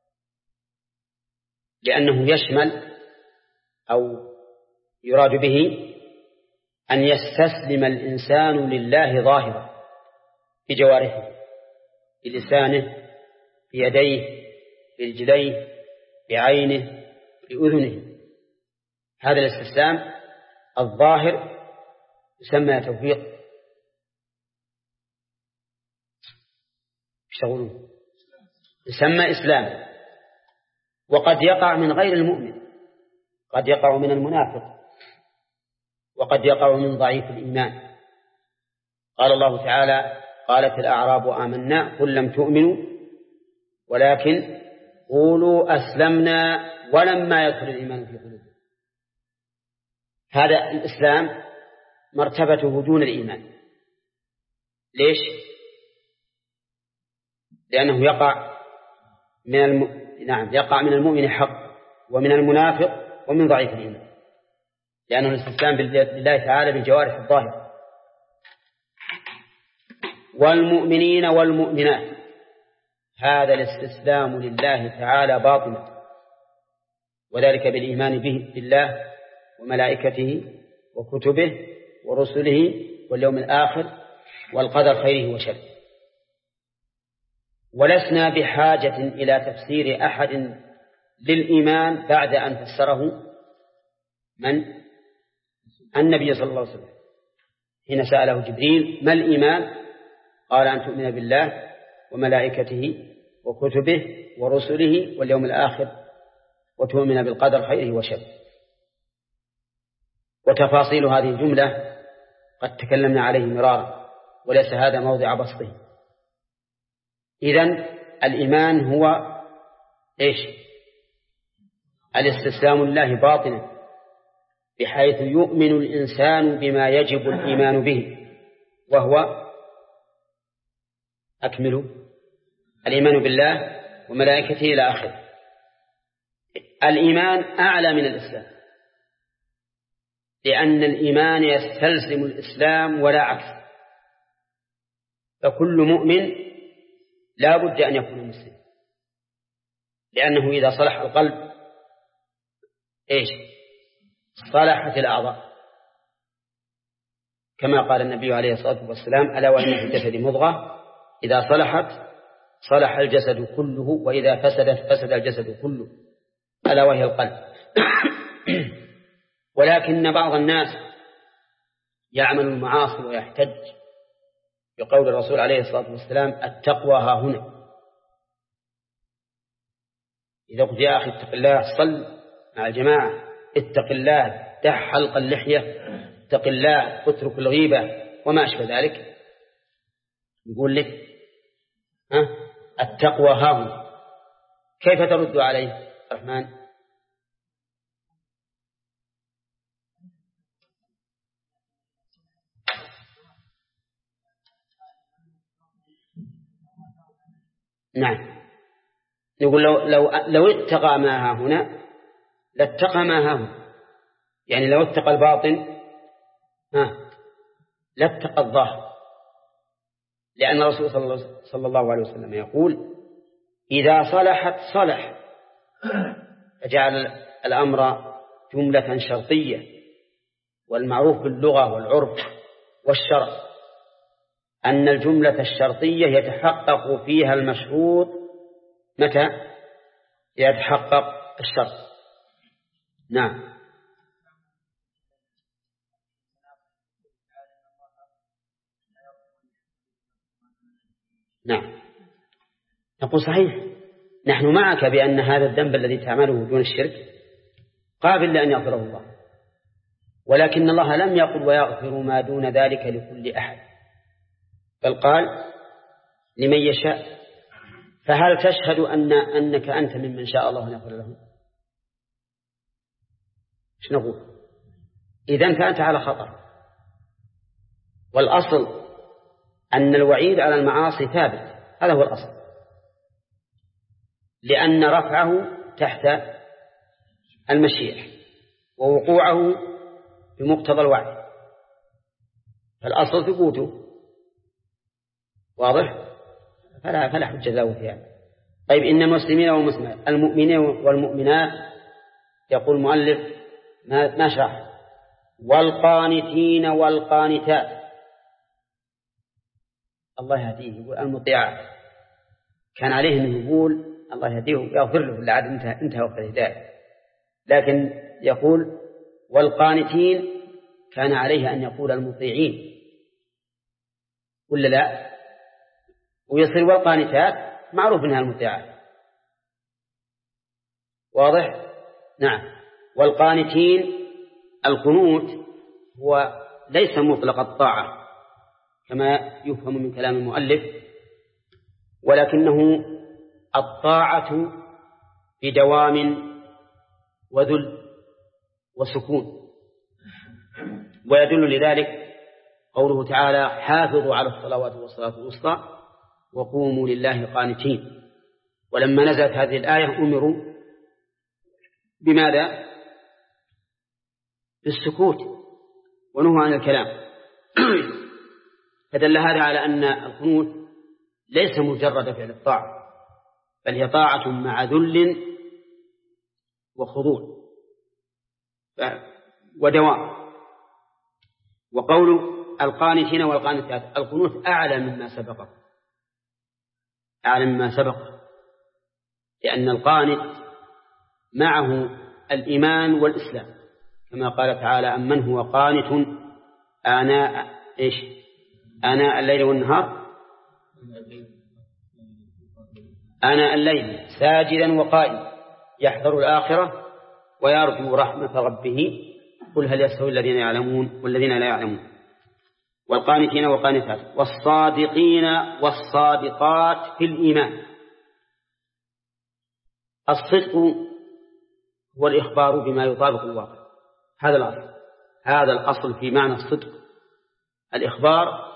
لأنه يشمل أو يراد به أن يستسلم الإنسان لله ظاهرا في جوارحه، بلسانه، بيديه، برجليه، بعينه، بأذنه. هذا الاستسلام الظاهر يسمى توفيق، يسمى إسلام. وقد يقع من غير المؤمن، قد يقع من المنافق، وقد يقع من ضعيف الإيمان. قال الله تعالى قالت الأعراب آمنا قل لم تؤمنوا ولكن قولوا أسلمنا ولما يدخل الإيمان في قلوبكم. هذا الإسلام مرتبته دون الإيمان. ليش؟ لأنه يقع يقع من المؤمن حق، ومن المنافق، ومن ضعيف الإيمان، لأنه الاستسلام لله تعالى بالجوارح الظاهرة. والمؤمنين والمؤمنات، هذا الاستسلام لله تعالى باطنا، وذلك بالإيمان بالله وملائكته وكتبه ورسله واليوم الآخر والقدر خيره وشره. ولسنا بحاجة إلى تفسير أحد للإيمان بعد أن فسره من؟ النبي صلى الله عليه وسلم حين سأله جبريل ما الإيمان؟ قال أن تؤمن بالله وملائكته وكتبه ورسله واليوم الآخر وتؤمن بالقدر خيره وشره. وتفاصيل هذه الجملة قد تكلمنا عليه مرارا وليس هذا موضع بسطه. إذن الإيمان هو إيش؟ الاستسلام لله باطنا بحيث يؤمن الإنسان بما يجب الإيمان به، وهو أكمل الإيمان بالله وملائكته إلى آخره. الإيمان أعلى من الإسلام، لأن الإيمان يستلزم الإسلام ولا عكس، فكل مؤمن لا بد أن يكون مسلم، لأنه إذا صلح القلب إيش؟ صلحت الأعضاء، كما قال النبي عليه الصلاة والسلام ألا وإن في الجسد مضغة إذا صلحت صلح الجسد كله وإذا فسدت فسد الجسد كله، ألا وهي القلب. ولكن بعض الناس يعمل المعاصي ويحتج بقول الرسول عليه الصلاة والسلام التقوى ها هنا. إذا قلت يا أخي اتق الله صل مع الجماعة، اتق الله دع حلق اللحية، اتق الله اترك الغيبة وما أشبه ذلك، يقول لك التقوى ها هنا. كيف ترد عليه الرحمن؟ نعم، يقول لو اتقى ما ها هنا لاتقى ما ها هنا، يعني لو اتقى الباطن لاتقى الظاهر، لأن الرسول صلى الله عليه وسلم يقول إذا صلحت صلح، فجعل الأمر جملة شرطية. والمعروف باللغة والعرف والشرع أن الجملة الشرطية يتحقق فيها المشروط متى يتحقق الشرط. نعم. نعم، نقول صحيح، نحن معك بأن هذا الذنب الذي تعمله دون الشرك قابل لأن يغفره الله، ولكن الله لم يقل ويغفر ما دون ذلك لكل أحد، بل قال لمن يشاء. فهل تشهد أنك أنت ممن شاء الله أن يغفر له؟ ايش نقول؟ إذن فأنت على خطر. والأصل أن الوعيد على المعاصي ثابت، هذا هو الأصل، لأن رفعه تحت المشيئة ووقوعه بمقتضى الوعد، فالأصل ثبوته واضح، فلا حجة له فيها. طيب إن المسلمين والمسلمات المؤمنين والمؤمنات، يقول المؤلف ما شرح والقانتين والقانتات، الله يهديه، يقول المطيعات، كان عليه أن يقول الله يهديه ويغفر له بالعاد انتهى وقت الهداية، لكن يقول والقانتين كان عليه أن يقول المطيعين ولا لا، ويصير والقانتات معروف منها المطيعات، واضح؟ نعم. والقانتين القنوت هو ليس مطلق الطاعة كما يفهم من كلام المؤلف، ولكنه الطاعة بدوام وذل وسكون. ويدل لذلك قوله تعالى حافظوا على الصلوات والصلاة الوسطى وقوموا لله قانتين. ولما نزلت هذه الآية أمروا بماذا؟ بالسكوت ونهوا عن الكلام. فدل هذا على أن القنوت ليس مجرد فعل الطاعة، بل هي طاعة مع ذل وخضوع ودوام. وقول القانتين والقانتات. القنوت أعلى مما سبقه، أعلى مما سبق، لأن القانت معه الإيمان والإسلام، كما قال تعالى: أمن هو قانت آناء الليل والنهار، آناء الليل ساجدا وقائما يحذر الآخرة ويرجو رحمة ربه قل هل يستوي الذين يعلمون والذين لا يعلمون. والقانتين والقانتات والصادقين والصادقات في الإيمان. الصدق هو الإخبار بما يطابق الواقع، هذا الأصل، هذا الأصل في معنى الصدق، الإخبار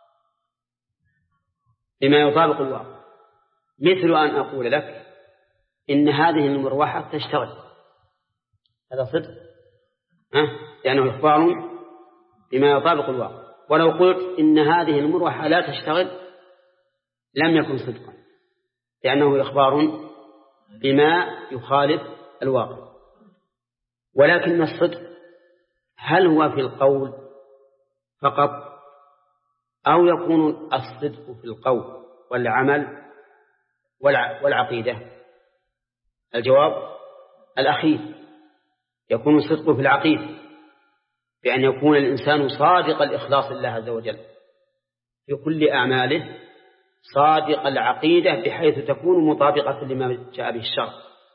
بما يطابق الواقع. مثل أن أقول لك إن هذه المروحة تشتغل، هذا صدق، لأنه إخبار بما يطابق الواقع. ولو قلت إن هذه المروحة لا تشتغل لم يكن صدقا، لأنه إخبار بما يخالف الواقع. ولكن الصدق هل هو في القول فقط، أو يكون الصدق في القول والعمل والعقيدة؟ الجواب الأخير، يكون الصدق في العقيدة، بأن يكون الإنسان صادق الإخلاص لله عز وجل في كل أعماله، صادق العقيدة بحيث تكون مطابقة لما جاء به الشرع.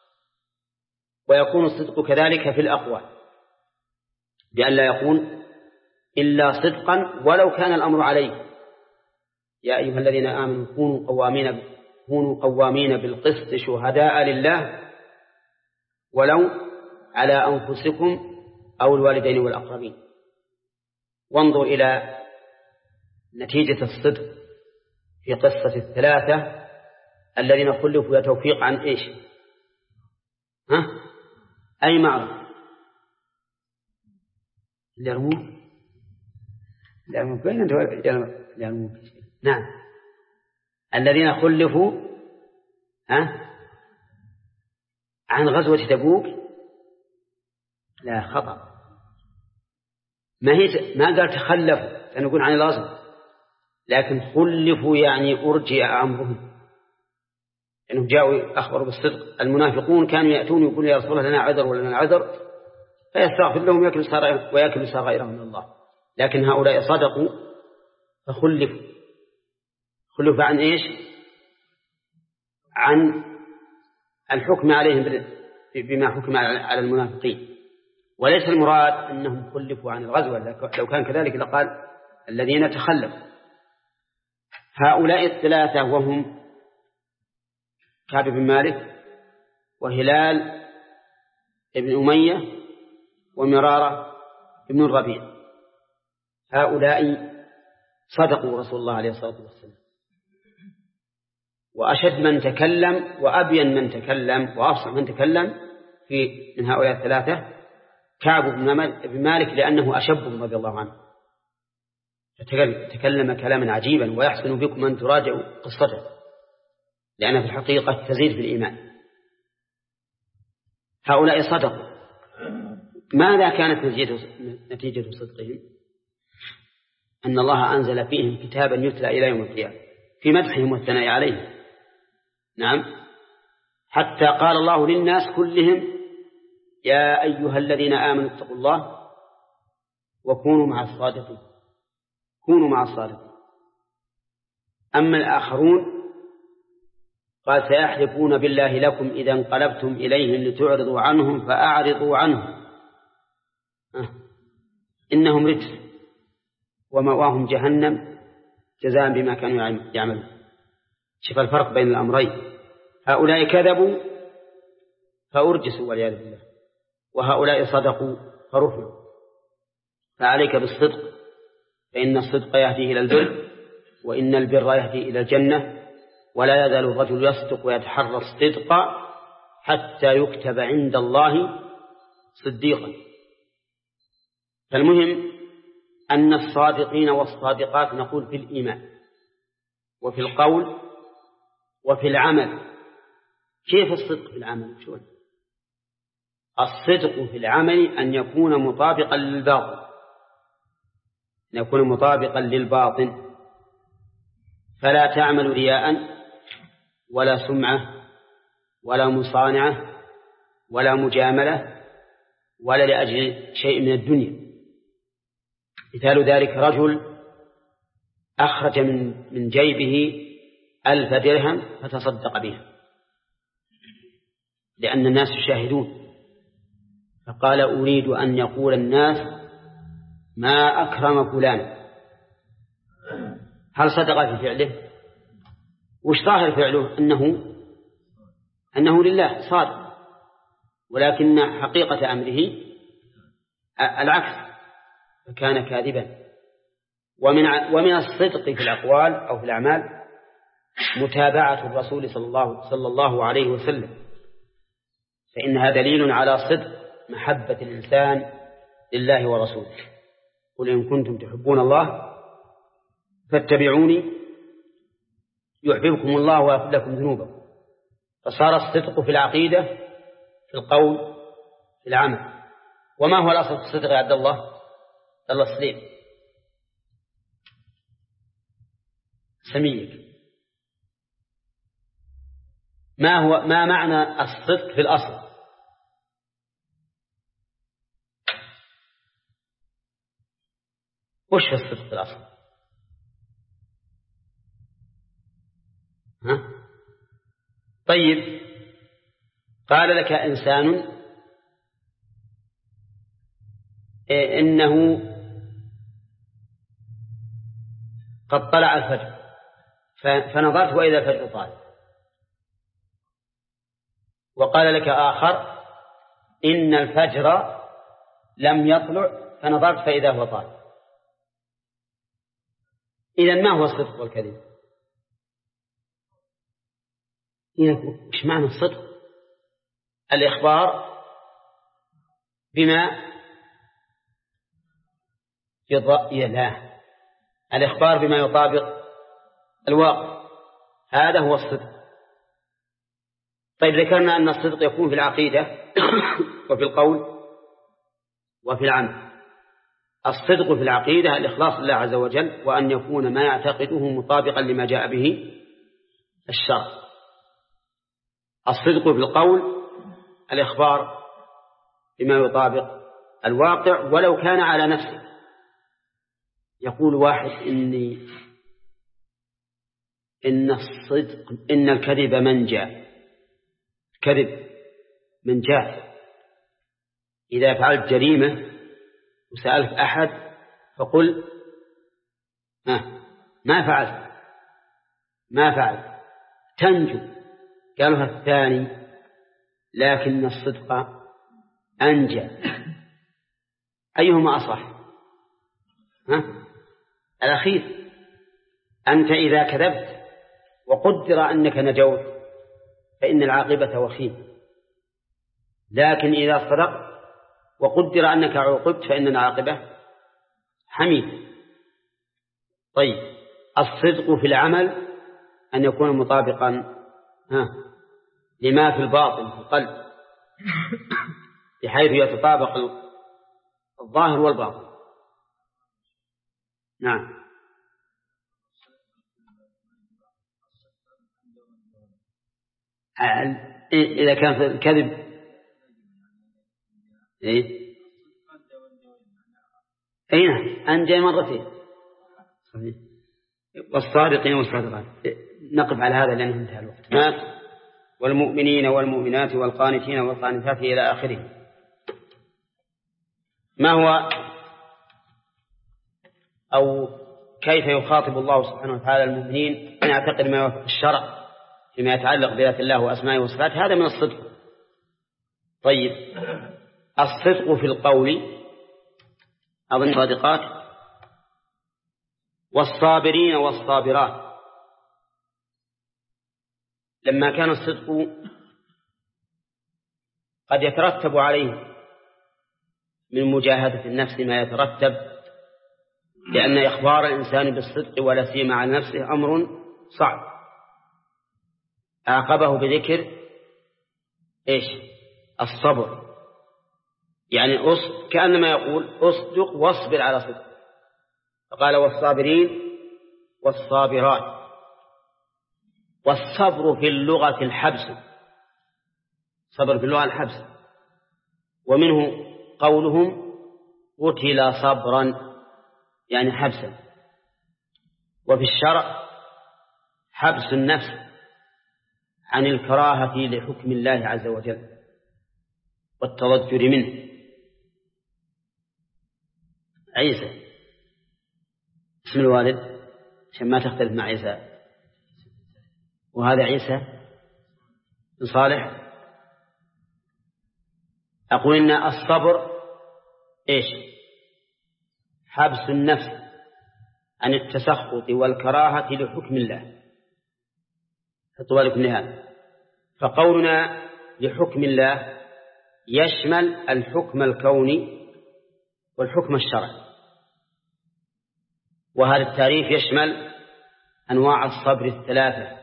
ويكون الصدق كذلك في الأقوال، بأن لا يكون إلا صدقا ولو كان الأمر عليه. يا أيها الذين آمنوا كونوا قوامين بالقسط شهداء لله ولو على أنفسكم أو الوالدين والأقربين. وانظر إلى نتيجة الصدق في قصة الثلاثة الذين خلفوا توفيق عن إيش؟ أي معرض؟ نعم، الذين خلفوا عن غزوة تبوك. لا، خطأ، ما قال تخلفوا فنقول عن الغزو، لكن خلفوا يعني أرجع أمرهم، لأنهم جاءوا أخبروا بالصدق. المنافقون كانوا يأتون يقولون يا رسول الله لنا عذر ولنا عذر، فيستغفر لهم ويكل صغائرهم من الله. لكن هؤلاء صدقوا فخلفوا عن إيش؟ عن الحكم عليهم بما حكم على المنافقين. وليس المراد أنهم خلفوا عن الغزوة، لو كان كذلك لقال الذين تخلفوا. هؤلاء الثلاثة وهم كعب بن مالك وهلال بن أمية ومرارة بن الربيع، هؤلاء صدقوا رسول الله عليه الصلاة والسلام. وأشد من تكلم وأبين من تكلم وأفصح من تكلم من هؤلاء الثلاثة كعب بن مالك، لأنه أشبهم رضي الله عنه، تكلم كلاما عجيبا ويحسن بكم أن تراجعوا قصته، لأنها في الحقيقة تزيد في الإيمان. هؤلاء صدقوا. ماذا كانت نتيجة صدقهم؟ أن الله أنزل فيهم كتابا يتلى إلى يوم القيامة في مدحهم والثناء عليهم. نعم، حتى قال الله للناس كلهم يا أيها الذين آمنوا اتقوا الله وكونوا مع الصادقين، كونوا مع الصادقين. أما الآخرون قال سيحلفون بالله لكم إذا انقلبتم إليهم لتعرضوا عنهم فأعرضوا عنهم إنهم رجس ومأواهم جهنم جزاء بما كانوا يعملون. شوف الفرق بين الأمرين، هؤلاء كذبوا فأرجسوا والعياذ بالله، وهؤلاء صدقوا فرفعوا. فعليك بالصدق، فإن الصدق يهدي إلى البر، وإن البر يهدي إلى الجنة، ولا يزال الرجل يصدق ويتحرى الصدق حتى يكتب عند الله صديقا. فالمهم أن الصادقين والصادقات نقول في الإيمان وفي القول وفي العمل. كيف الصدق في العمل؟ الصدق في العمل أن يكون مطابقا للباطل، أن يكون مطابقا للباطن، فلا تعمل رياء ولا سمعة ولا مصانعة ولا مجاملة ولا لأجل شيء من الدنيا. مثال ذلك رجل أخرج من جيبه 1000 درهم فتصدق بها لأن الناس يشاهدون، فقال أريد أن يقول الناس ما أكرم فلان. هل صدق في فعله؟ وش ظاهر فعله؟ أنه لله صادق، ولكن حقيقة أمره العكس، فكان كاذبا. ومن الصدق في الأقوال أو في الأعمال متابعة الرسول صلى الله عليه وسلم، فإنها دليل على صدق محبة الإنسان لله ورسوله. قل إن كنتم تحبون الله فاتبعوني يحببكم الله ويغفر لكم ذنوبكم. فصار الصدق في العقيدة، في القول، في العمل. وما هو الأصل في الصدق يا عبد الله سليم سميك؟ ما معنى الصدق في الأصل؟ وش في الصدق في الأصل؟ طيب، قال لك إنسان إنه قد طلع الفجر، فنظرت وإذا الفجر طال. وقال لك آخر إن الفجر لم يطلع فنظرت فإذا هو طال. إذن ما هو الصدق والكذب؟ إيش معنى الصدق؟ الإخبار بما الإخبار بما يطابق الواقع، هذا هو الصدق. طيب، ذكرنا أن الصدق يكون في العقيدة وفي القول وفي العمل. الصدق في العقيدة الإخلاص لله عز وجل، وأن يكون ما يعتقده مطابقا لما جاء به الشرع. الصدق في القول الإخبار بما يطابق الواقع ولو كان على نفسه. يقول واحد إن الكذب منجا، كذب منجا. إذا فعلت جريمة وسألت أحد فقل ما فعلت تنجو. قالها الثاني لكن الصدق أنجى. أيهما أصح؟ الأخير. أنت إذا كذبت وقدر أنك نجوت فإن العاقبة وخيم، لكن إذا صدقت وقدر أنك عوقبت فإن العاقبة حميد. طيب، الصدق في العمل أن يكون مطابقا لما في الباطن في القلب، بحيث يتطابق الظاهر والباطن. نعم. إذا كان في الكذب نعم أنجى مرتين. والصادقين والصادقات. نقف على هذا لأنه انتهى الوقت. والمؤمنين والمؤمنات والقانتين والقانتات إلى آخره. ما هو أو كيف يخاطب الله سبحانه وتعالى المؤمنين أن يعتقد ما يوافق الشرع فيما يتعلق بذات الله وأسمائه وصفاته؟ هذا من الصدق. طيب، الصدق في القول أظن صادقات. والصابرين والصابرات. لما كان الصدق قد يترتب عليه من مجاهدة النفس ما يترتب، لأن إخبار الإنسان بالصدق ولا سيما على نفسه أمر صعب. عاقبه بذكر الصبر، يعني كأنما يقول أصدق واصبر على صدق. فقال والصابرين والصابرات. والصبر في اللغة الحبس، صبر في اللغة الحبس، ومنه قولهم قتل صبرا يعني حبسا. وفي الشرع حبس النفس عن الكراهة لحكم الله عز وجل والتضجر منه. عيسى اسم الوالد عشان ما تختلف مع عيسى، وهذا عيسى بن صالح. أقول إن الصبر إيش؟ حبس النفس عن التسخط والكراهة لحكم الله. حطوا بالكم لهذا. فقولنا لحكم الله يشمل الحكم الكوني والحكم الشرعي، وهذا التعريف يشمل أنواع الصبر الثلاثة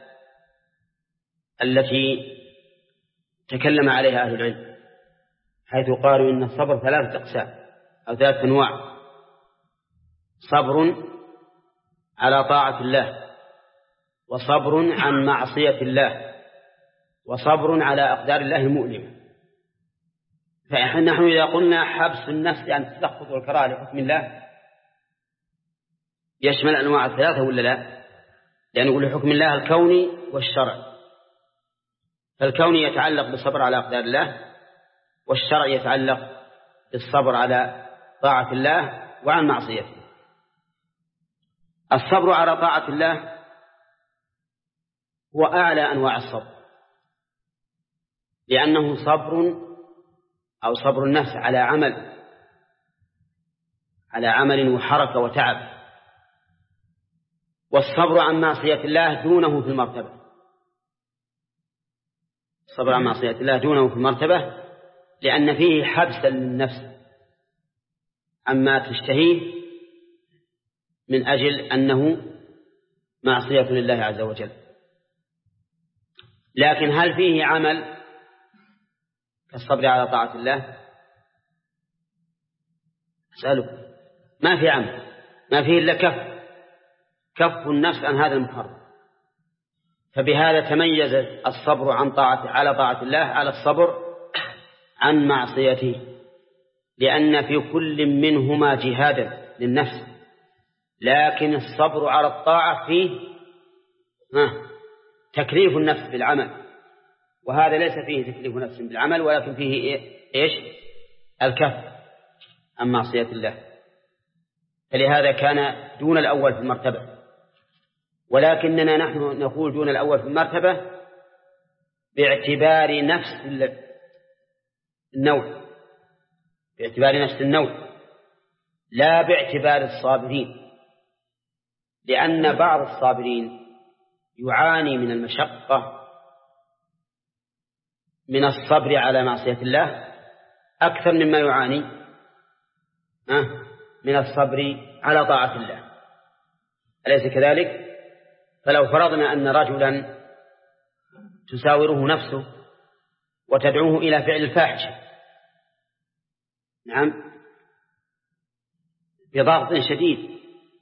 التي تكلم عليها أهل العلم، حيث قالوا إن الصبر ثلاثة أقسام أو ثلاثة أنواع: صبر على طاعة الله، وصبر عن معصية الله، وصبر على أقدار الله المؤلمة. فنحن إذا قلنا حبس النفس عن التسخط والكراهة لحكم الله يشمل أنواع الثلاثة ولا لا؟ لأن نقول لحكم الله الكوني والشرعي، فالكوني يتعلق بالصبر على أقدار الله، والشرع يتعلق بالصبر على طاعة الله وعن معصيته. الصبر على طاعة الله هو أعلى أنواع الصبر، لأنه صبر النفس على عمل وحركة وتعب. والصبر عن معصية الله دونه في المرتبة، الصبر عن معصية الله دونه في المرتبة، لأن فيه حبسا للنفس عما تشتهيه من أجل أنه معصية لله عز وجل. لكن هل فيه عمل كالصبر على طاعة الله؟ أسألك. ما في عمل، ما فيه إلا كف النفس عن هذا المحرم. فبهذا تميز الصبر على طاعة الله على الصبر عن معصيته، لأن في كل منهما جهادا للنفس. لكن الصبر على الطاعة فيه تكليف النفس بالعمل، وهذا ليس فيه تكليف نفس بالعمل، ولكن فيه إيش؟ الكف عن معصية الله. فلهذا كان دون الأول في المرتبة، ولكننا نحن نقول دون الأول في المرتبة باعتبار نفس النوع، باعتبار نفس النوع، لا باعتبار الصابرين، لأن بعض الصابرين يعاني من المشقة من الصبر على معصية الله أكثر مما يعاني من الصبر على طاعة الله. أليس كذلك؟ فلو فرضنا أن رجلا تساوره نفسه وتدعوه إلى فعل الفاحشة، نعم، بضغط شديد،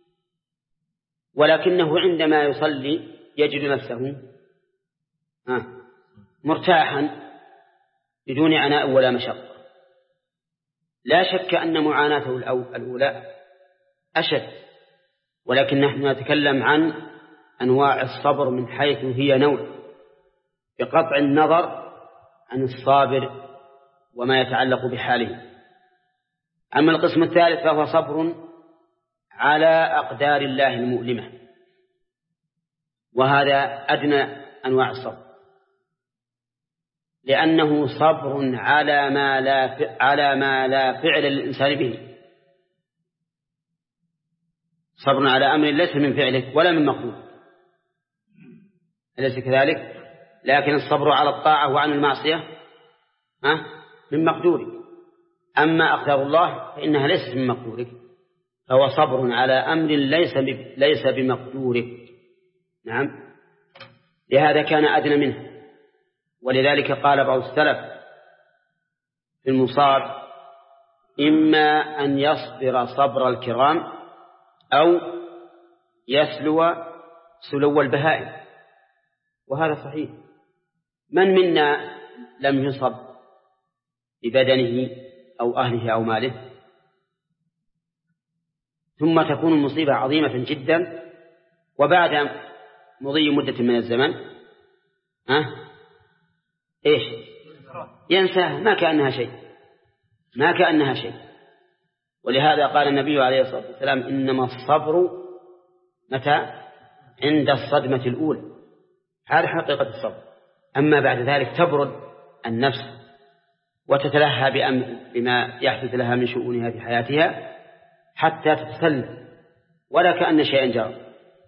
ولكنه عندما يصلي يجد نفسه مرتاحا بدون عناء ولا مشقة، لا شك أن معاناته الأولى أشد، ولكن نحن نتكلم عن أنواع الصبر من حيث هي نوع، بقطع النظر عن الصابر وما يتعلق بحاله. أما القسم الثالث فهو صبر على أقدار الله المؤلمة، وهذا أدنى أنواع الصبر، لأنه صبر على ما لا فعل للإنسان به، صبر على أمر ليس من فعله ولا من مقدور، أليس كذلك؟ لكن الصبر على الطاعة وعن المعصية من مقدورك، أما أقدار الله فإنها ليست من مقدورك، فهو صبر على أمر ليس بمقدورك. نعم، لهذا كان أدنى منه. ولذلك قال بعض السلف في المصاب: إما أن يصبر صبر الكرام أو يسلو سلو البهائم، وهذا صحيح. من منا لم يصب ببدنه أو أهله أو ماله ثم تكون المصيبة عظيمة جدا، وبعد مضي مدة من الزمن إيش ينساه، ما كأنها شيء. ولهذا قال النبي عليه الصلاة والسلام إنما الصبر متى؟ عند الصدمة الأولى. هذه حقيقة الصبر. أما بعد ذلك تبرد النفس وتتلهى بما يحدث لها من شؤونها في حياتها حتى تتسلم ولا كأن شيئا جرى.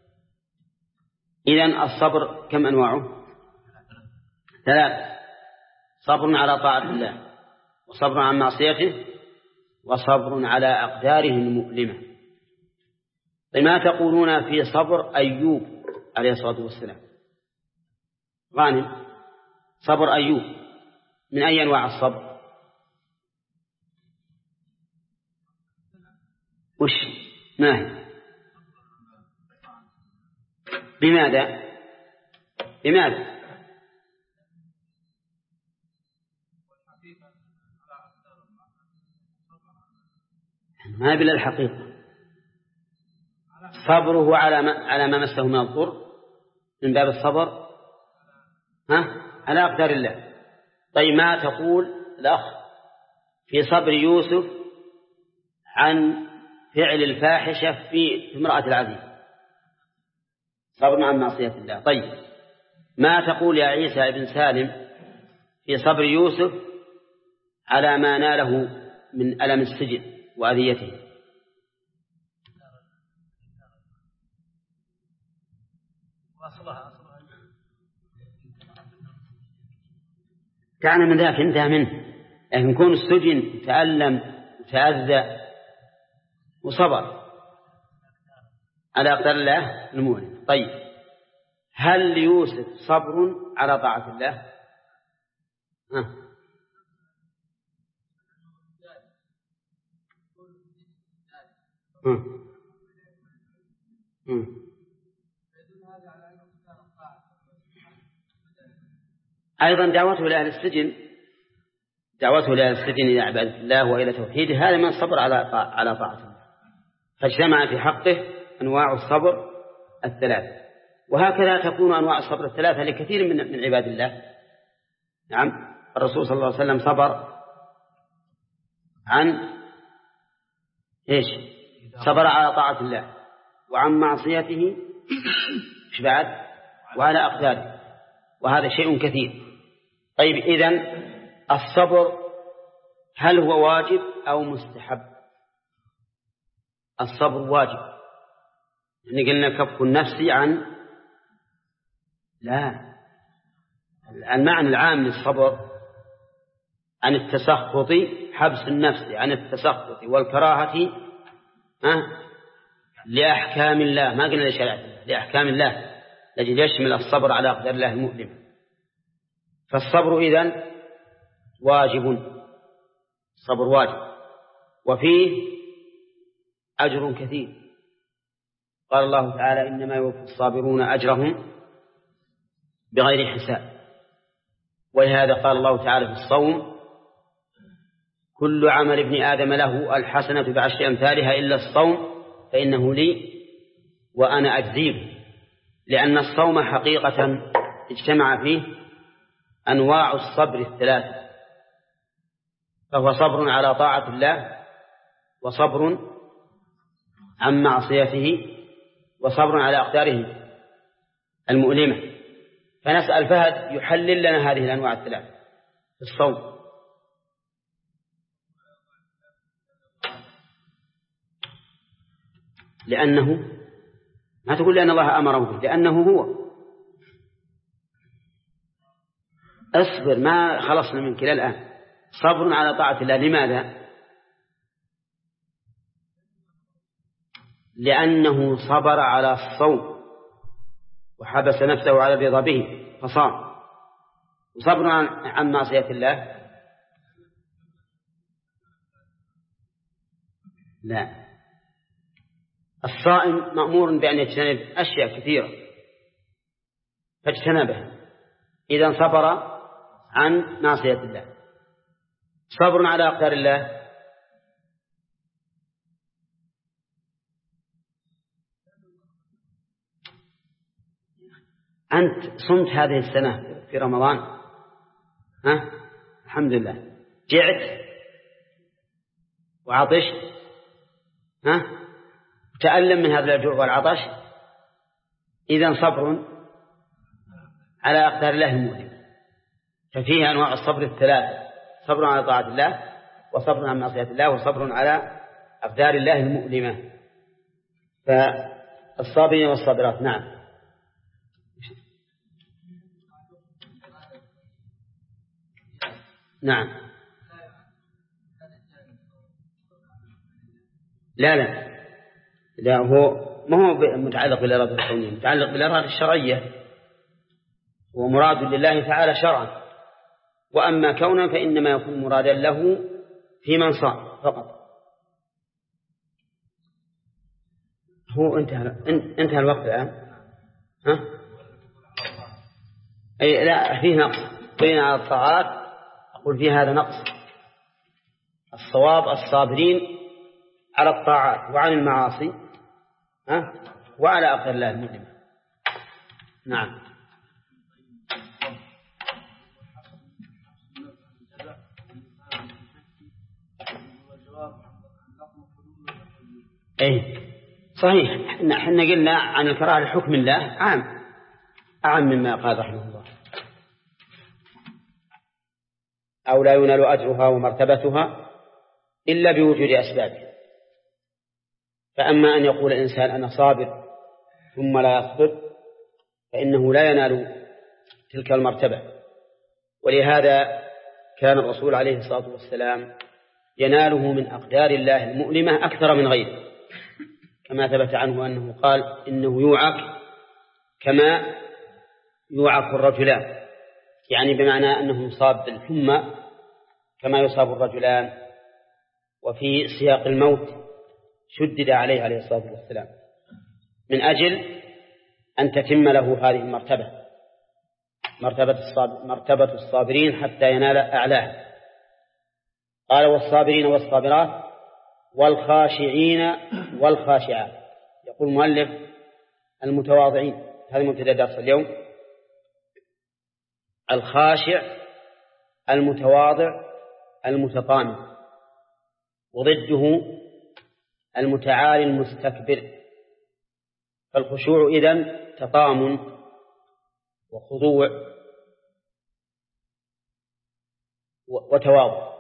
إذن الصبر كم أنواعه؟ 3: صبر على طاعة الله، وصبر عن معصيته، وصبر على أقداره المؤلمة. ما تقولون في صبر أيوب عليه الصلاة والسلام؟ غانم، صبر أيوب من أي أنواع الصبر؟ وش ما هي؟ بماذا؟ ما بلا الحقيقة. صبره على ما مسه من الضر من باب الصبر على أقدار الله. طيب ما تقول الأخ في صبر يوسف عن فعل الفاحشة في امرأة العزيز؟ صبر عن معصية الله. طيب ما تقول يا عيسى بن سالم في صبر يوسف على ما ناله من ألم السجن وأذيته؟ كان من ذاك انتهى منه، لكن كون السجن تألم وتأذى وصبر على أقدار الله المؤلم. طيب هل ليوسف صبر على طاعة الله؟ أيضا دعوته إلى أهل السجن إلى عبادة الله وإلى توحيده، هذا من الصبر على طاعة الله. فاجتمع في حقه أنواع الصبر 3، وهكذا تكون أنواع الصبر 3 لكثير من عباد الله. نعم، الرسول صلى الله عليه وسلم صبر عن إيش؟ صبر على طاعة الله وعن معصيته إيش بعد؟ وعلى أقداره، وهذا شيء كثير. طيب إذن الصبر هل هو واجب أو مستحب؟ الصبر واجب، يعني قلنا كف النفس عن لا، المعنى العام للصبر عن التسخط، حبس النفس عن التسخط والكراهة لأحكام الله، ما قلنا لشريعة الله، لأحكام الله التي يشمل الصبر على أقدار الله المؤلم. فالصبر إذن واجب، الصبر واجب وفيه أجر كثير. قال الله تعالى إنما يوفى الصابرون أجرهم بغير حساب. ولهذا قال الله تعالى في الصوم كل عمل ابن آدم له الحسنة بعشر أمثالها إلا الصوم فإنه لي وأنا أجزيه، لأن الصوم حقيقة اجتمع فيه أنواع الصبر 3، فهو صبر على طاعة الله، وصبر عن معصيته، وصبر على أقداره المؤلمة. فنسأل فهد يحلل لنا هذه الأنواع 3 في الصوم. لأنه ما تقول لأن الله أمره به، لأنه هو. اصبر، ما خلصنا منك إلى الآن. صبر على طاعة الله، لماذا؟ لأنه صبر على الصوم وحبس نفسه على الرضا به فصام. وصبر عن معصية الله لا، الصائم مأمور بأن يجتنب أشياء كثيرة فاجتنبها إذا صبر عن معصية الله. صبر على أقدار الله أنت صمت هذه السنة في رمضان، ها؟ الحمد لله. جعت وعطشت، ها؟ تألم من هذا الجوع والعطش، إذن صبر على أقدار الله المؤلمة. ففيها أنواع الصبر الثلاثة: صبر على طاعة الله، وصبر عن معصية الله، وصبر على أقدار الله المؤلمة. فالصابرين والصابرات. نعم. نعم. لا هو ما هو متعلق بالإرادة الكونية، متعلق بالإرادة الشرعية، ومراد لله تعالى شرعا. وأما كونا فإنما يكون مرادا له في من صام فقط. هو انتهى الوقت الآن. ها؟ أي لا، فيه نقص بين الطاعات. أقول فيه هذا نقص. الصواب الصابرين على الطاعات وعن المعاصي، ها؟ وعلى أقدار الله المؤلمة. نعم. أي صحيح. احنا قلنا عن الكراهة لحكم الله أعم مما قال رحمه الله. أو لا ينال أجرها ومرتبتها إلا بوجود أسبابه. فأما أن يقول الإنسان أنا صابر ثم لا يصبر فإنه لا ينال تلك المرتبة. ولهذا كان الرسول عليه الصلاة والسلام يناله من أقدار الله المؤلمة أكثر من غيره، كما ثبت عنه أنه قال إنه يوعك كما يوعك الرجلان، يعني بمعنى أنه يصاب بالحمى كما يصاب الرجلان. وفي سياق الموت شدد عليه الصلاة والسلام من أجل أن تتم له هذه المرتبة، مرتبة الصابرين حتى ينال أعلاه. قال والصابرين والصابرات والخاشعين والخاشعات. يقول المؤلف المتواضعين، هذا مبتدأ درس اليوم. الخاشع المتواضع المتطامن، وضده المتعالي المستكبر. فالخشوع إذن تطامن وخضوع وتواضع،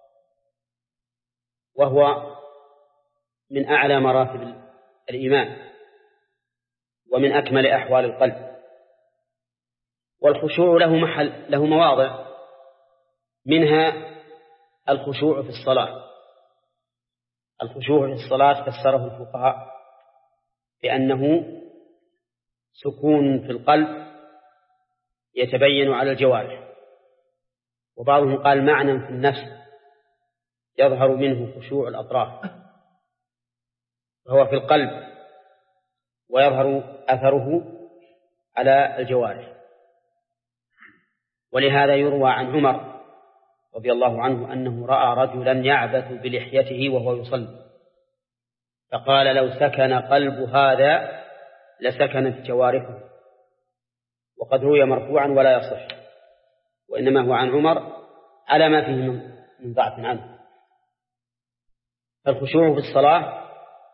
وهو من أعلى مراتب الإيمان ومن أكمل أحوال القلب. والخشوع له مواضع، منها الخشوع في الصلاة. الخشوع في الصلاة فسره الفقهاء بأنه سكون في القلب يتبين على الجوارح، وبعضهم قال معنى في النفس يظهر منه خشوع الأطراف، وهو في القلب ويظهر أثره على الجوارح. ولهذا يروى عن عمر رضي الله عنه أنه رأى رجلا يعبث بلحيته وهو يصلي، فقال لو سكن قلب هذا لسكنت جوارحه. وقد روي مرفوعا ولا يصح، وإنما هو عن عمر على ما فيه من ضعف عنه. الخشوع في الصلاة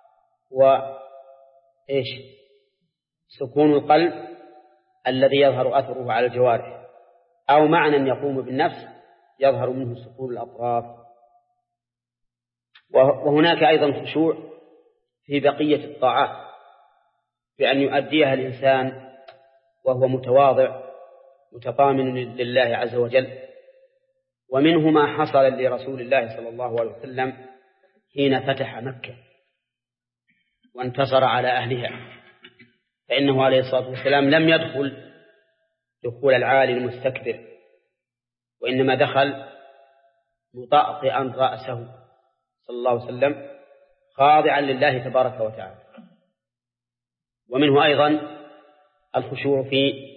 وإيش سكون القلب الذي يظهر أثره على الجوارح، أو معنى يقوم بالنفس يظهر منه سكون الأطراف. وهناك أيضا خشوع في بقية الطاعات بأن يؤديها الإنسان وهو متواضع متطامن لله عز وجل. ومنه ما حصل لرسول الله صلى الله عليه وسلم حين فتح مكة وانتصر على أهلها، فإنه عليه الصلاة والسلام لم يدخل دخول العالي المستكبر، وإنما دخل مطأطئا رأسه صلى الله عليه وسلم خاضعا لله تبارك وتعالى. ومنه أيضا الخشوع في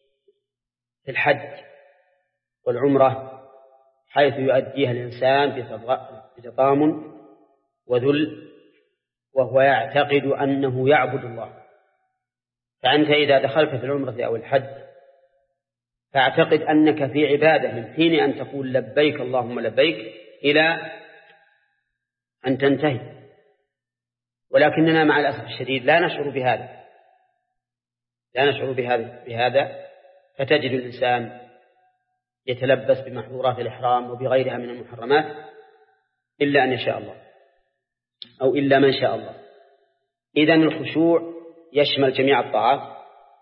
الحج والعمرة، حيث يؤديها الإنسان بتضامن وذل، وهو يعتقد أنه يعبد الله. فأنت إذا دخلت في العمرة أو الحج فاعتقد أنك في عبادة من حين أن تقول لبيك اللهم لبيك إلى أن تنتهي، ولكننا مع الأسف الشديد لا نشعر بهذا، فتجد الإنسان يتلبس بمحظورات الإحرام وبغيرها من المحرمات إلا أن يشاء الله أو إلا من شاء الله. إذن الخشوع يشمل جميع الطاعات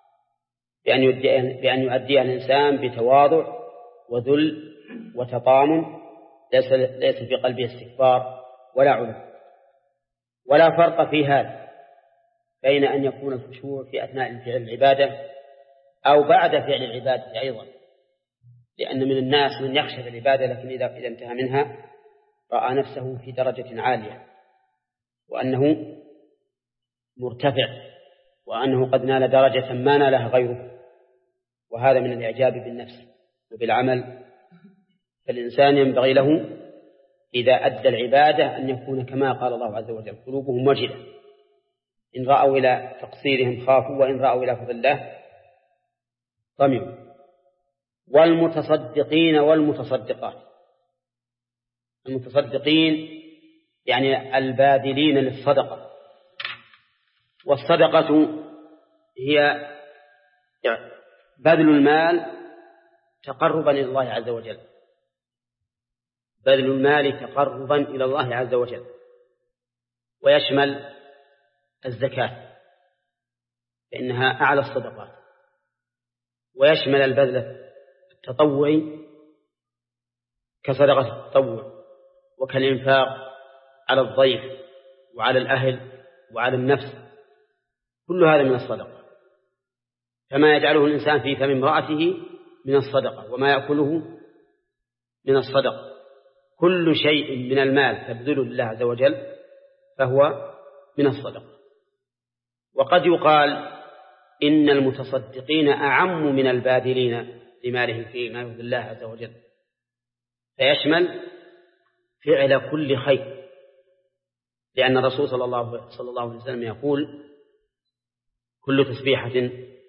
بأن يؤديها الإنسان بتواضع وذل وتطامن، ليس في قلبه استكبار ولا علو. ولا فرق في هذا بين أن يكون الخشوع في أثناء فعل العبادة أو بعد فعل العبادة أيضا، لأن من الناس من يخشى العبادة لكن إذا انتهى منها رأى نفسه في درجة عالية وأنه مرتفع وأنه قد نال درجة ما نالها غيره، وهذا من الإعجاب بالنفس وبالعمل. فالإنسان ينبغي له إذا أدى العبادة أن يكون كما قال الله عز وجل قلوبهم وجلة، إن رأوا إلى تقصيرهم خافوا وإن رأوا إلى فضل الله طمعوا. والمتصدقين والمتصدقات، المتصدقين يعني الباذلين للصدقة، والصدقة هي بذل المال تقربا إلى الله عز وجل، بذل المال تقربا إلى الله عز وجل، ويشمل الزكاة فإنها أعلى الصدقات، ويشمل البذل التطوعي كصدقة التطوع وكالإنفاق على الضيف وعلى الأهل وعلى النفس، كل هذا من الصدقة، كما يجعله الإنسان في فم امرأته من الصدقة وما يأكله من الصدقة. كل شيء من المال تبذله لله عز وجل فهو من الصدقة. وقد يقال إن المتصدقين أعم من الباذلين لمالهم فيما يرضي الله عز وجل، فيشمل فعل كل خير، لأن الرسول صلى الله عليه وسلم يقول كل تسبيحة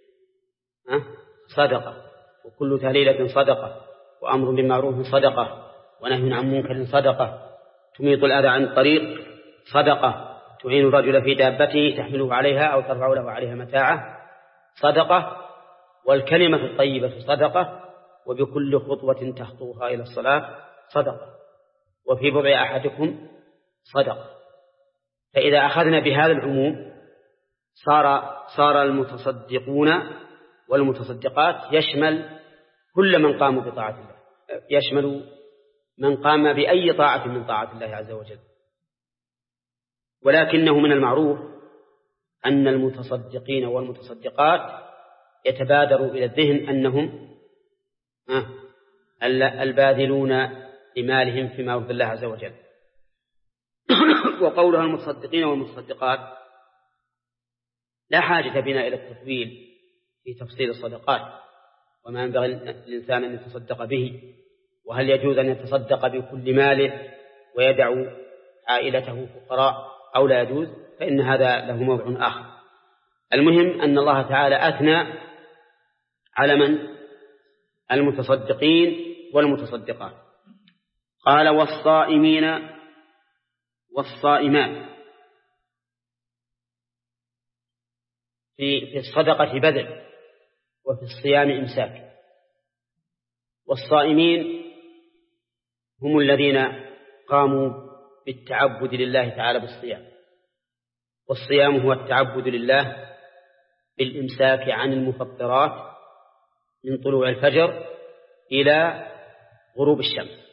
صدقة، وكل تهليلة صدقة، وأمر بالمعروف صدقة، ونهي عن منكر صدقة، تميط الأذى عن الطريق صدقة، تعين الرجل في دابته تحمله عليها أو ترفع له عليها متاعه صدقة، والكلمة الطيبة صدقة، وبكل خطوة تخطوها إلى الصلاة صدقة، وفي بضع أحدكم صدقة. فإذا أخذنا بهذا العموم صار المتصدقون والمتصدقات يشمل كل من قام بطاعة الله، يشمل من قام بأي طاعة من طاعة الله عز وجل. ولكنه من المعروف أن المتصدقين والمتصدقات يتبادر إلى الذهن أنهم الباذلون لمالهم فيما يرضي الله عز وجل. وقولها المتصدقين والمتصدقات لا حاجة بنا إلى التطويل في تفصيل الصدقات، وما ينبغي الإنسان أن يتصدق به، وهل يجوز أن يتصدق بكل ماله ويدع عائلته فقراء أو لا يجوز، فإن هذا له موضع آخر. المهم أن الله تعالى أثنى على من؟ المتصدقين والمتصدقات. قال والصائمين والصائمات. في الصدقة بذل، وفي الصيام إمساك. والصائمين هم الذين قاموا بالتعبد لله تعالى بالصيام، والصيام هو التعبد لله بالإمساك عن المفطرات من طلوع الفجر إلى غروب الشمس،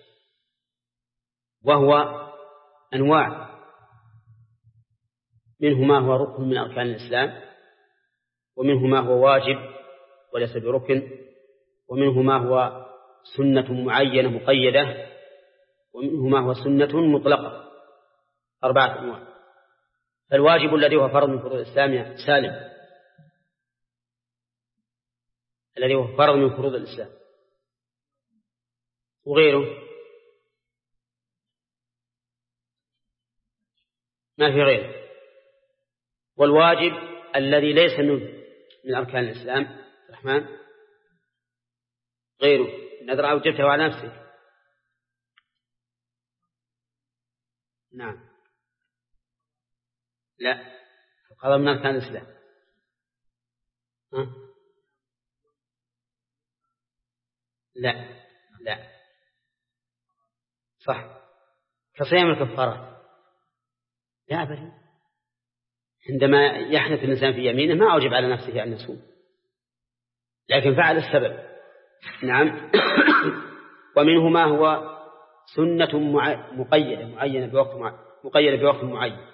وهو أنواع، منه ما هو ركن من أركان الإسلام، ومنه ما هو واجب وليس بركن، ومنه ما هو سنة معينة مقيدة، ومنه ما هو سنة مطلقة، 4 أنواع. فالواجب الذي هو فرض من فروض الإسلام سالم، الذي هو فرض من فروض الإسلام، وغيره ما في غيره. والواجب الذي ليس من أركان الإسلام الرحمن غيره، نذر أوجبته على نفسه. نعم، لا، القضاء من أركان الإسلام. لا صح، كصيام الكفارات. لا بل عندما يحنث الإنسان في يمينه ما أوجب على نفسه أن يصوم، لكن فعل السبب. نعم. ومنه ما هو سنة مقيدة بوقت معين.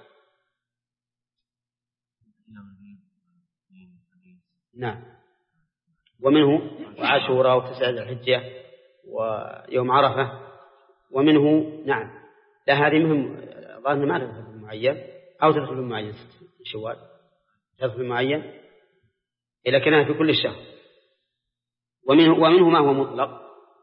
نعم. ومنه عاشوراء وتسع ذي الحجة ويوم عرفة. ومنه نعم، لا هذه مهم، ظاهر ما تدخل معين أو تدخل معين شوال، تدخل معين إلى كانها في كل الشهر. ومنه ما هو مطلق،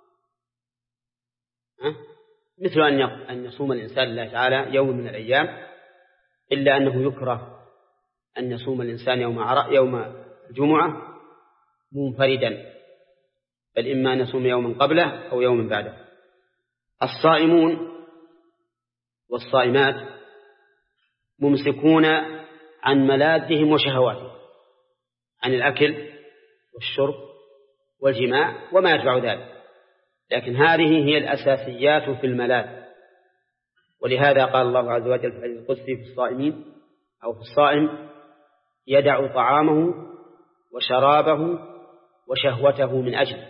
مثل أن يصوم الإنسان لله تعالى يوم من الأيام، إلا أنه يكره أن يصوم الإنسان يوم الجمعة منفردا، بل إما أن يصوم يوما قبله أو يوما بعده. الصائمون والصائمات ممسكون عن ملاذهم وشهواتهم، عن الأكل والشرب والجماع وما يتبع ذلك، لكن هذه هي الأساسيات في الملاذ. ولهذا قال الله عز وجل في الحديث القدسي في الصائمين أو في الصائم: يدع طعامه وشرابه وشهوته من أجل.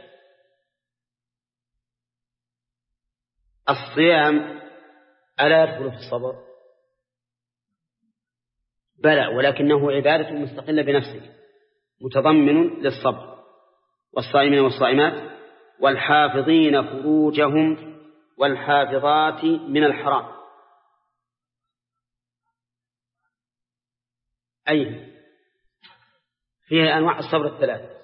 الصيام ألا يدخل في الصبر؟ بلى، ولكنه عبادة مستقلة بنفسه متضمن للصبر. والصائمين والصائمات والحافظين فروجهم والحافظات من الحرام. أي فيها أنواع الصبر الثلاث.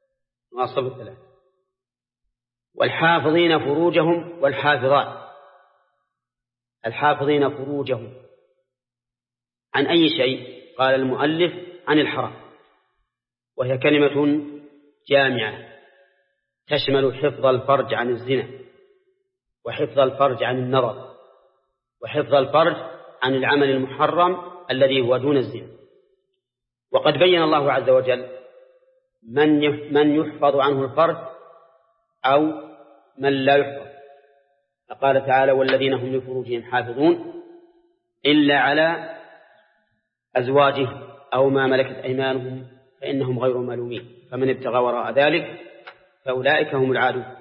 والحافظين فروجهم والحافظات. الحافظين فروجهم عن أي شيء؟ قال المؤلف: عن الحرام، وهي كلمة جامعة تشمل حفظ الفرج عن الزنا، وحفظ الفرج عن النظر، وحفظ الفرج عن العمل المحرم الذي هو دون الزنا. وقد بين الله عز وجل من يحفظ عنه الفرج أو من لا يحفظ، فقال تعالى: والذين هم لفروجهم حافظون إلا على أزواجهم أو ما ملكت أيمانهم فإنهم غير ملومين، فمن ابتغى وراء ذلك فأولئك هم العادون.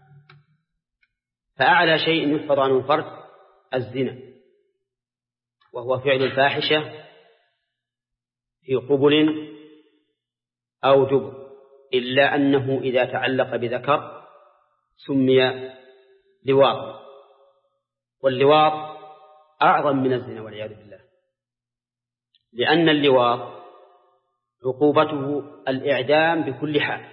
فأعلى شيء يحفظ عنه الفرج الزنا، وهو فعل الفاحشة في قبل أو دبر، إلا أنه إذا تعلق بذكر سمي لواط، واللواط أعظم من الزنا والعياذ بالله، لأن اللواط عقوبته الإعدام بكل حال،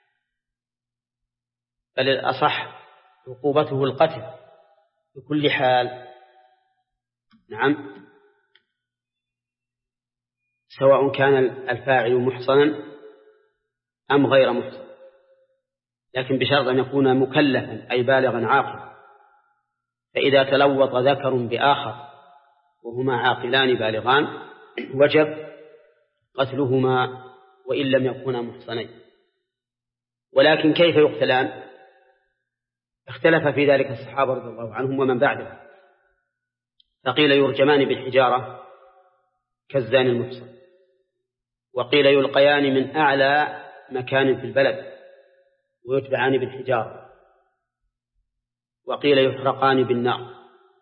بل الأصح عقوبته القتل بكل حال. نعم، سواء كان الفاعل محصنا أم غير محصن، لكن بشرط أن يكون مكلفا أي بالغا عاقلا. فإذا تلوط ذكر بآخر وهما عاقلان بالغان وجب قتلهما وإن لم يكونا محصنين. ولكن كيف يقتلان؟ اختلف في ذلك الصحابة رضي الله عنهم ومن بعدهم، فقيل يرجمان بالحجارة كالزاني المحصن، وقيل يلقيان من أعلى مكان في البلد ويتبعان بالحجارة، وقيل يحرقان بالنار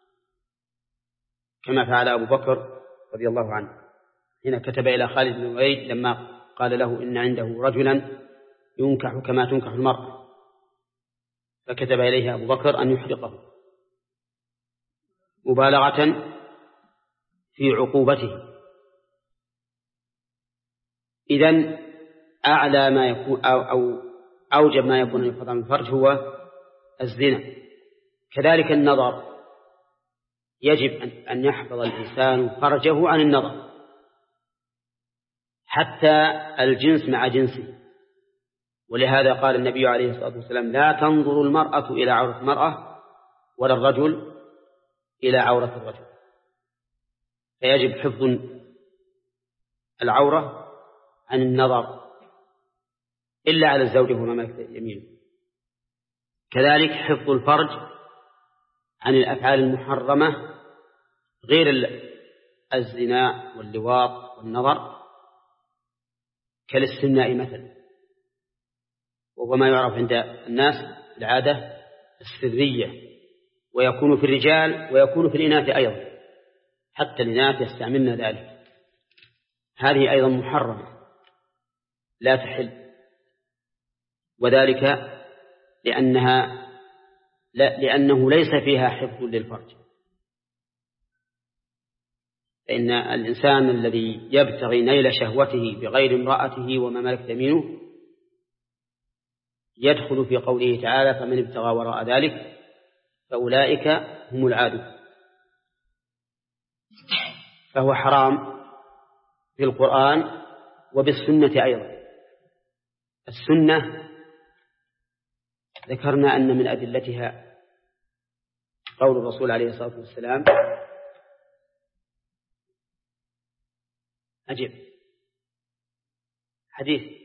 كما فعل أبو بكر رضي الله عنه حين كتب إلى خالد بن الوليد لما قال له إن عنده رجلا ينكح كما تنكح المرأة، فكتب إليه أبو بكر أن يحرقه مبالغة في عقوبته. إذن أعلى ما يكون أو أوجب ما يكون يحفظ من الفرج هو الزنا. كذلك النظر، يجب أن يحفظ الإنسان فرجه عن النظر، حتى الجنس مع جنسه. ولهذا قال النبي عليه الصلاة والسلام: لا تنظر المرأة إلى عورة المرأة ولا الرجل إلى عورة الرجل. فيجب حفظ العورة عن النظر إلا على الزوج وما ملكت يمينه. كذلك حفظ الفرج عن الأفعال المحرمة غير الزنا واللواط والنظر، كالاستمناء مثلا، وهو ما يعرف عند الناس العادة السرية، ويكون في الرجال ويكون في الإناث أيضا، حتى الإناث يستعملن ذلك. هذه أيضا محرمة لا تحل، وذلك لأنه ليس فيها حفظ للفرج. فإن الإنسان الذي يبتغي نيل شهوته بغير امرأته وما ملكت يمينه يدخل في قوله تعالى: فمن ابتغى وراء ذلك فأولئك هم العادون. فهو حرام في القرآن وبالسنة أيضا. السنة ذكرنا أن من أدلتها قول الرسول عليه الصلاة والسلام: أجب حديث